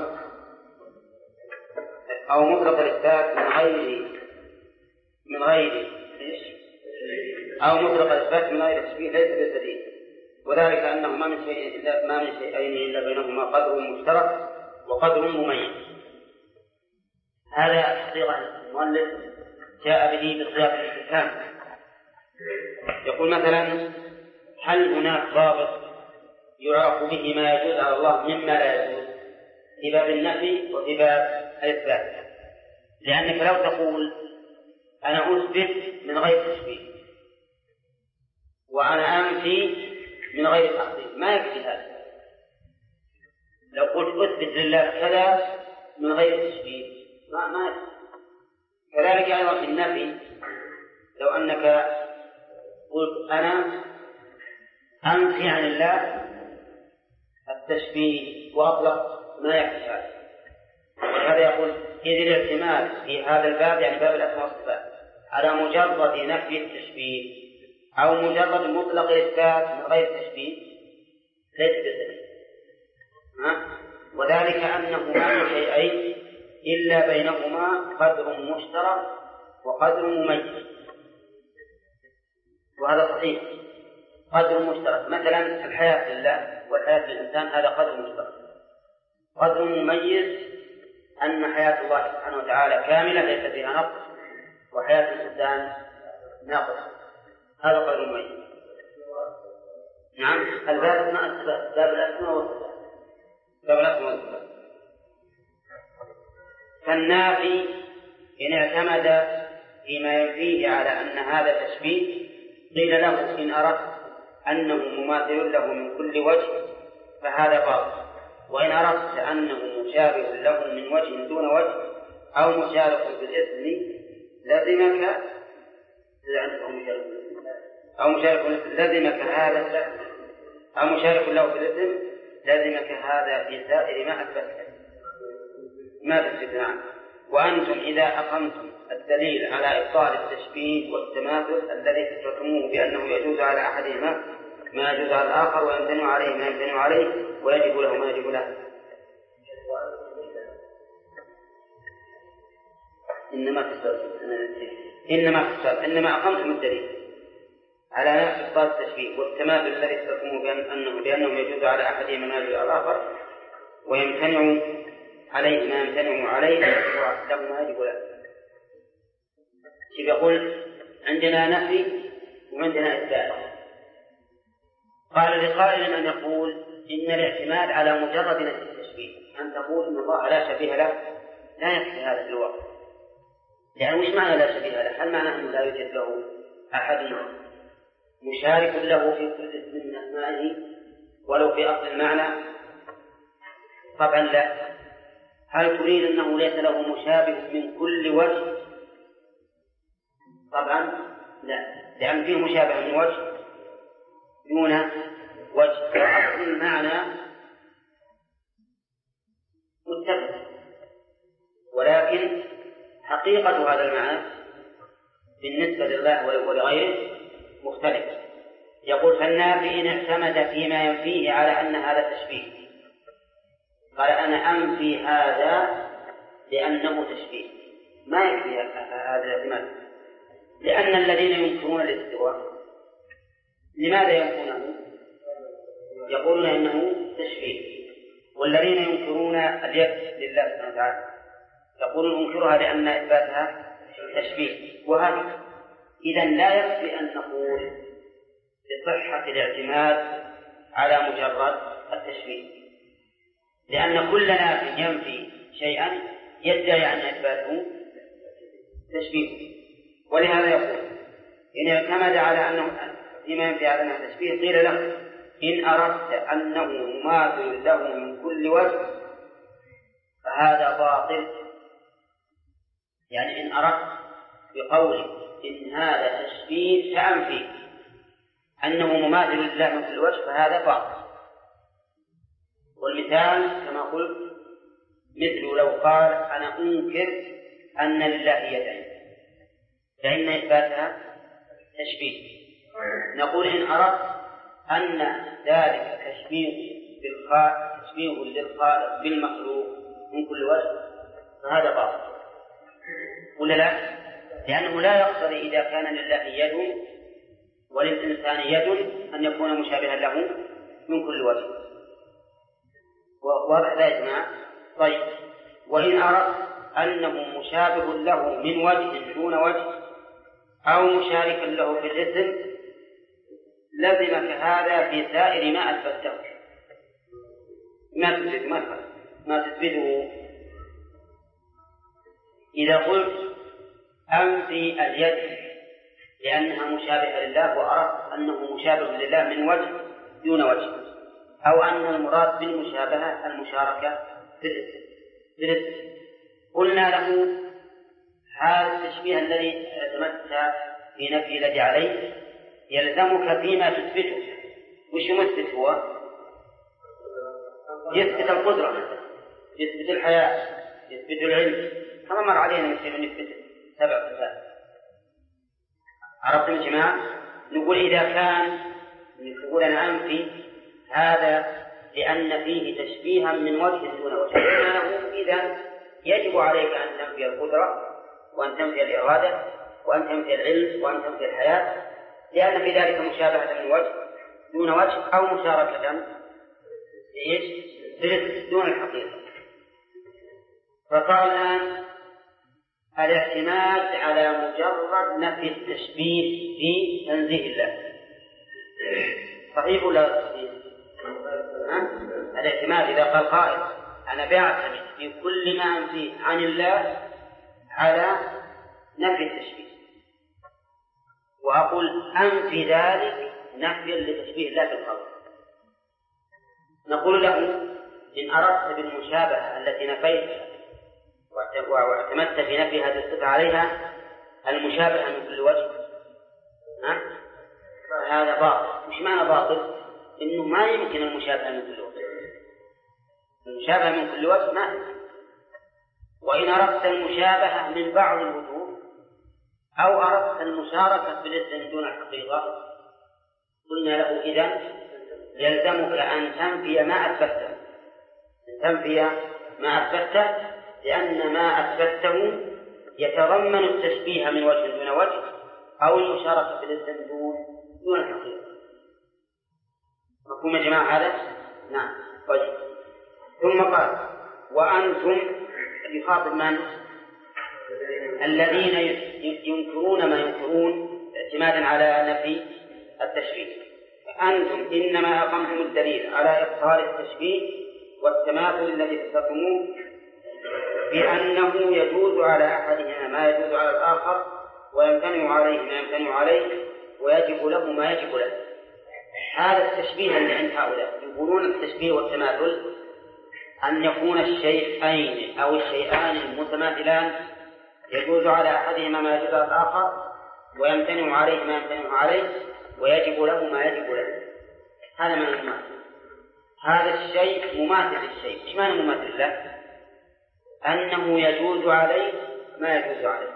أو مطلق الإثبات من غير من غير أو مطلق الإثبات من غير التشبيه ليس بالدليل، وذلك أنه ما من شيء إلا ما من شيئين إلا بينهما قدر مشترك وقدر مميز. هذا حقيقة المؤلف جاء به بصيغة الاستفهام، يقول مثلا: هل هناك ضابط يعرف به ما يجوز على الله مما لا يجوز في باب النفي وفي باب الإثبات؟ لأنك لو تقول أنا أثبت من غير تشبيه وأنا أنفي من غير تحقيق ما يكفي هذا. لو قلت أثبت لله كذا من غير تشبيه ما ما يكفي. كذلك أيضا في النفي، لو أنك قلت أنا أنفي عن الله التشبيه وأطلق ما يكفي هذا. وهذا يقول إذ الاعتماد في هذا الباب يعني باب الأسماء والصفات على مجرد نفي التشبيه أو مجرد مطلق الإثبات من غير تشبيه ليس بدليل، وذلك أنه ما من شيئين إلا بينهما قدر مشترك وقدر مميز، وهذا صحيح. قدر مشترك مثلا الحياة لله والحياة للإنسان هذا قدر مشترك. قدر مميز أن حياة الله سبحانه وتعالى كاملة ليس فيها نقص وحياة الإنسان ناقص، هذا قدر مميز. نعم الباب ما أثبت باب الأسماء والصفات باب الأسماء والصفات. فالنافي إن اعتمد فيما ينفيه على أن هذا تشبيه قيل له إن أردت أنه مماثل له من كل وجه فهذا باطل، وإن أردت أنه مشابه له من وجه دون وجه أو مشارك بالاسم لزمك أو مشارك لزمك هذا أو مشارك له بالاسم لزمك هذا في سائر ما أثبته ما تثبت. نعم. وأنتم إذا أقمتم الدليل على إبطال التشبيه والتماثل الذي تتركموه بأنه يجوز على أحدهما ما يجوز على الآخر ويمتنع عليه ما يمتنع عليه ويجب له ما يجب له. إنما تستوى إنما تستوى إنما أقمتم الدليل على نفس إبطال التشبيه والتماثل الذي تتركموه بأنه بأنه يجوز على أحدهما ما يجوز على الآخر ويمتنع عليه ما يمتنع عليه له ما يجب له. يقول عندنا نفي وعندنا إثبات. قال لقائل أن يقول إن الاعتماد على مجرد نفي التشبيه أن تقول إن الله لا شبيه له لا يكفي هذا في الواقع. يعني وش معنى لا شبيه له؟ هل معنى أنه لا يوجد له أحد مشارك له في كل اسم من أسمائه ولو في أصل المعنى؟ طبعا لا. هل تريد أنه ليس له مشابه من كل وجه؟ طبعا لا، لأن فيه مشابه من وجه دون وجه. أصل المعنى متفق، ولكن حقيقة هذا المعنى بالنسبة لله ولغيره مختلف. يقول فالنافي إن اعتمد فيما ينفيه على أن هذا تشبيه قال أنا أنفي هذا لأنه تشبيه ما يكفي هذا الاعتماد، لأن الذين ينكرون الاستواء لماذا ينكرونه؟ يقولون إنه تشبيه، والذين ينكرون اليد لله سبحانه وتعالى يقولون انكرها لأن إثباتها تشبيه. وهذا إذن لا يكفي أن نقول بصحة الاعتماد على مجرد التشبيه، لأن كل ناف ينفي شيئا يدعي أن إثباته تشبيه. ولهذا يقول إن اعتمد على أنه فيما ينفي على أنه تشبيه قيل له إن أردت أنه مماثل له من كل وجه فهذا باطل. يعني إن أردت بقولي إن هذا تشبيه فأنفي أنه مماثل لله من كل وجه فهذا باطل. والمثال كما قلت مثل لو قال أنا أنكر أن لله يدين فإن إثباتها تشبيه. نقول إن أردت أن ذلك تشبيه بالخالق تشبيه للخالق بالمخلوق من كل وجه فهذا باطل ولا لا؟ لأنه لا يقتضي إذا كان لله يد وللإنسان يد أن يكون مشابها له من كل وجه. واضح ذلك معه؟ طيب، وإن أردت أنه مشابه له من وجه دون وجه أو مشاركا له في الاسم لزمك هذا في سائر ما أثبته. ما تثبت ما ما تثبته إذا قلت أنفي اليد لأنها مشابهة لله وأردت أنه مشابه لله من وجه دون وجه، أو أن المراد بالمشابهة المشاركة في الاسم، قلنا له هذا التشبيه الذي اعتمدت في نفي الذي عليه يلزمك فيما تثبته. وش يثبت هو؟ يثبت القدرة، يثبت الحياة، يثبت العلم، كما مر علينا مثل نثبت سبع صفات. عرفتم يا جماعة؟ نقول إذا كان نقول أنا أنفي هذا لأن فيه تشبيها من وجه دون وجه، إذا يجب عليك أن تنفي القدرة وأن تنفي الإرادة وأن تنفي العلم وأن تنفي الحياة، لأن في ذلك مشابهة من وجه دون وجه أو مشاركة دون الحقيقة. فقال الآن الاعتماد على مجرد نفي التشبيه في تنزيه الله صحيح ولا صحيح؟ الاعتماد إذا قال قائل أنا بعتمد في كل ما أنفيه عن الله على نفي التشبيه وأقول أنفي ذلك نفيا لتشبيه الله في الخلق، نقول له إن أردت بالمشابهة التي نفيتها واعتمدت في نفي هذه الصفة عليها المشابهة من كل وجه هذا باطل. مش معنى باطل؟ إنه ما يمكن المشابهة من كل وجه، المشابهة من كل وجه ما يمكن. وإن أردت المشابهة من بعض الوجوه أو أردت المشاركة في الاسم دون الحقيقة قلنا له إذن يلزمك أن تنفي ما أثبته، تنفي ما أثبته لأن ما أثبته يتضمن التشبيه من وجه دون وجه أو المشاركة في الاسم دون دون الحقيقة. مفهوم يا جماعة هذا؟ نعم. طيب، ثم قال وأنتم يخاطب من؟ الذين ينكرون ما ينكرون اعتمادا على نفي التشبيه. أنتم إنما أقمتم الدليل على إبطال التشبيه والتماثل الذي تستقموه بأنه يجوز على أحدهما ما يجوز على الآخر ويمتنع عليه ما يمتنع عليه ويجب له ما يجب له. هذا التشبيه اللي عند هؤلاء يقولون التشبيه والتماثل أن يكون الشيئين أو الشيئان المتماثلان يجوز على أحدهما ما يجوز على الآخر ويمتنع عليه ما يمتنع عليه ويجب له ما يجب له. هذا معنى المماثل. هذا الشيء مماثل للشيء. إيش معنى مماثل له؟ أنه يجوز عليه ما يجوز عليه،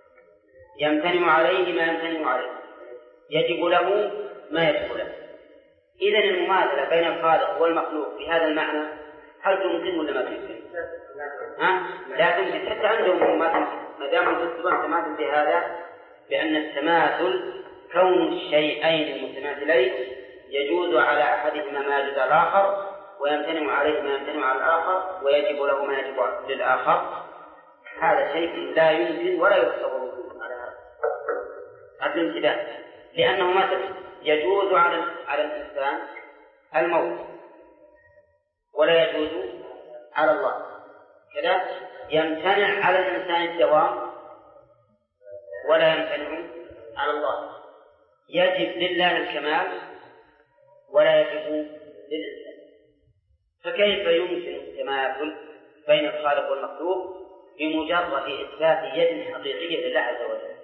يمتنع عليه ما يمتنع عليه، يجب له ما يجب له. إذن المماثلة بين الخالق والمخلوق بهذا المعنى هل تمكن ولا ما تمكن؟ ها؟ لا تمكن. حتى عندهم مماثل ما دام تثبت تماثل بهذا بأن التماثل كون الشيئين المتماثلين يجوز على أحدهما ما يجوز على الآخر ويمتنع عليه ما يمتنع على الآخر ويجب له ما يجب للآخر. هذا شيء لا يمكن ولا يتصور على هذا هذا الانتباه، لأنه مثلا يجوز على على الإنسان الموت ولا يجوز على الله، كذا يمتنع على الإنسان الدوام ولا يمتنع على الله، يجب لله الكمال ولا يجب للإنسان. فكيف يمكن التماثل بين الخالق والمخلوق بمجرد إثبات يد حقيقية لله عز وجل؟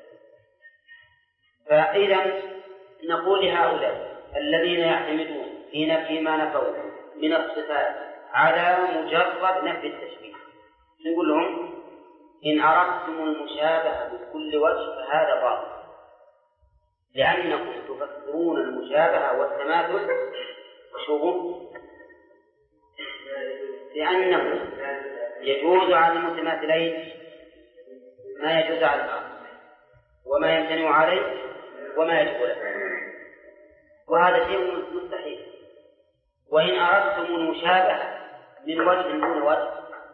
فإذا نقول لهؤلاء الذين يعتمدون في نفي ما نفوا من الصفات على مجرد نفي التشبيه نقول لهم إن أردتم المشابهة بكل وجه فهذا باطل، لأنكم تفسرون المشابهة والتماثل شبه، لأنه يجوز على المتماثلين ما يجوز على الآخر، وما يمتنع عليه وما يجب له، وهذا شيء مستحيل. وإن أردتم المشابهة من وجه دون وجه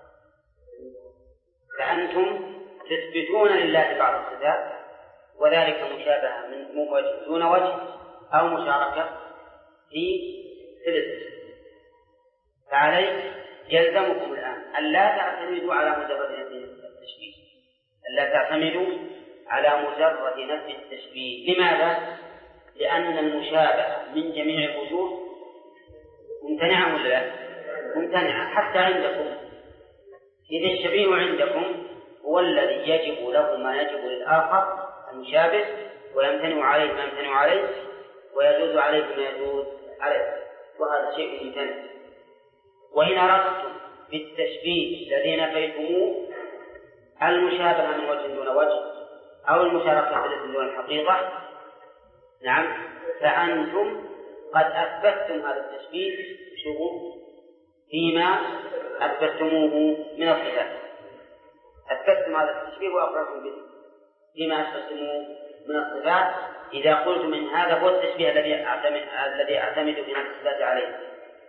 فأنتم تثبتون لله بعض الصفات، وذلك مشابهة من وجه دون وجه أو مشاركة في ثلث. فعليه يلزمكم الآن ألا تعتمدوا على مجرد نفي التشبيه، ألا تعتمدوا على مجرد نفي التشبيه. لماذا؟ لأن المشابهة من جميع الوجوه ممتنعة ولا لا؟ ممتنعة حتى عندكم. إذا الشبيه عندكم هو الذي يجب له ما يجب للآخر المشابه، ويمتنع عليه ما يمتنع عليه، ويجوز عليه ما يجوز عليه، وهذا شيء ممتنع. وإن أردتم بالتشبيه الذي نفيتموه المشابهة من وجه دون وجه أو المشاركة في الاسم دون الحقيقة، نعم، فأنتم قد أثبتتم هذا التشبيه شبه فيما أثبتموه من الصفات. أثبتتم هذا التشبيه وأقررتم به فيما أثبتموه من الصفات، إذا قلت من هذا هو التشبيه الذي أعتمد الذي أعتمد في الصفات عليه.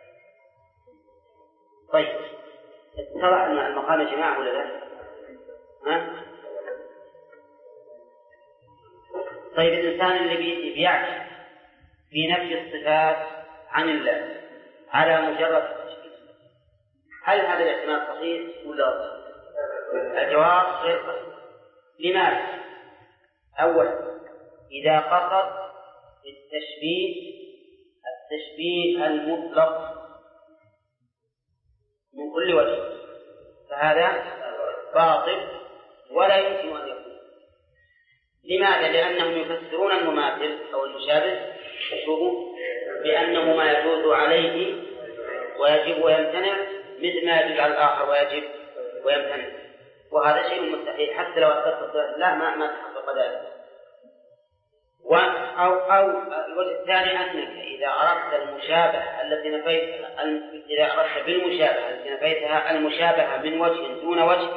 طيب، اتضح أن المقام يا جماعة ولا لا؟ ها؟ طيب، الإنسان اللي بيعكس في نفي الصفات عن الله على مجرد التشبيه، هل هذا الاحتمال صحيح ولا لا؟ الجواب غير صحيح. لماذا؟ أولا، إذا قصد التشبيه التشبيه المطلق من كل وجه فهذا باطل ولا يمكن أن يكون. لماذا؟ لأنهم يفسرون المماثل أو المشابه شبه بأنه ما يجوز عليه ويجب ويمتنع مثل ما يجوز على الآخر ويجب ويمتنع، وهذا شيء مستحيل حتى لو أثبت لا ما ما تحقق ذلك. أو أو الوجه الثاني أنك إذا أردت المشابهة التي نفيت إذا أردت بالمشابهة التي نفيتها المشابهة من وجه دون وجه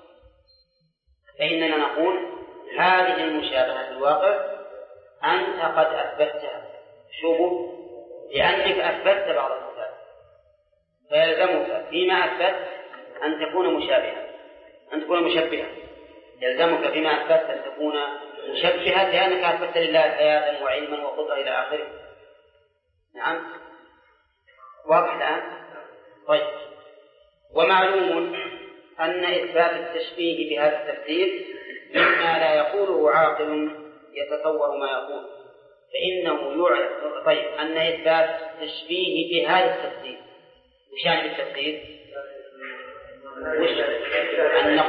فإننا نقول هذه المشابهة في الواقع أنت قد أثبتها شبه لأنك أثبتت بعض الصفات، فيلزمك فيما أثبت أن تكون مشابهة أن تكون مشبهة يلزمك فيما أثبت أن تكون مشبهة لأنك أثبت لله حياة وعلما وقدرة إلى آخره. نعم، واضح الآن؟ طيب، ومعلوم أن إثبات التشبيه بهذا التفسير مما لا يقوله عاقل يتصور ما يقول، فإنه يعرف. طيب، أن إثبات التشبيه بهذا التفسير وش يعني بالتفسير؟ وش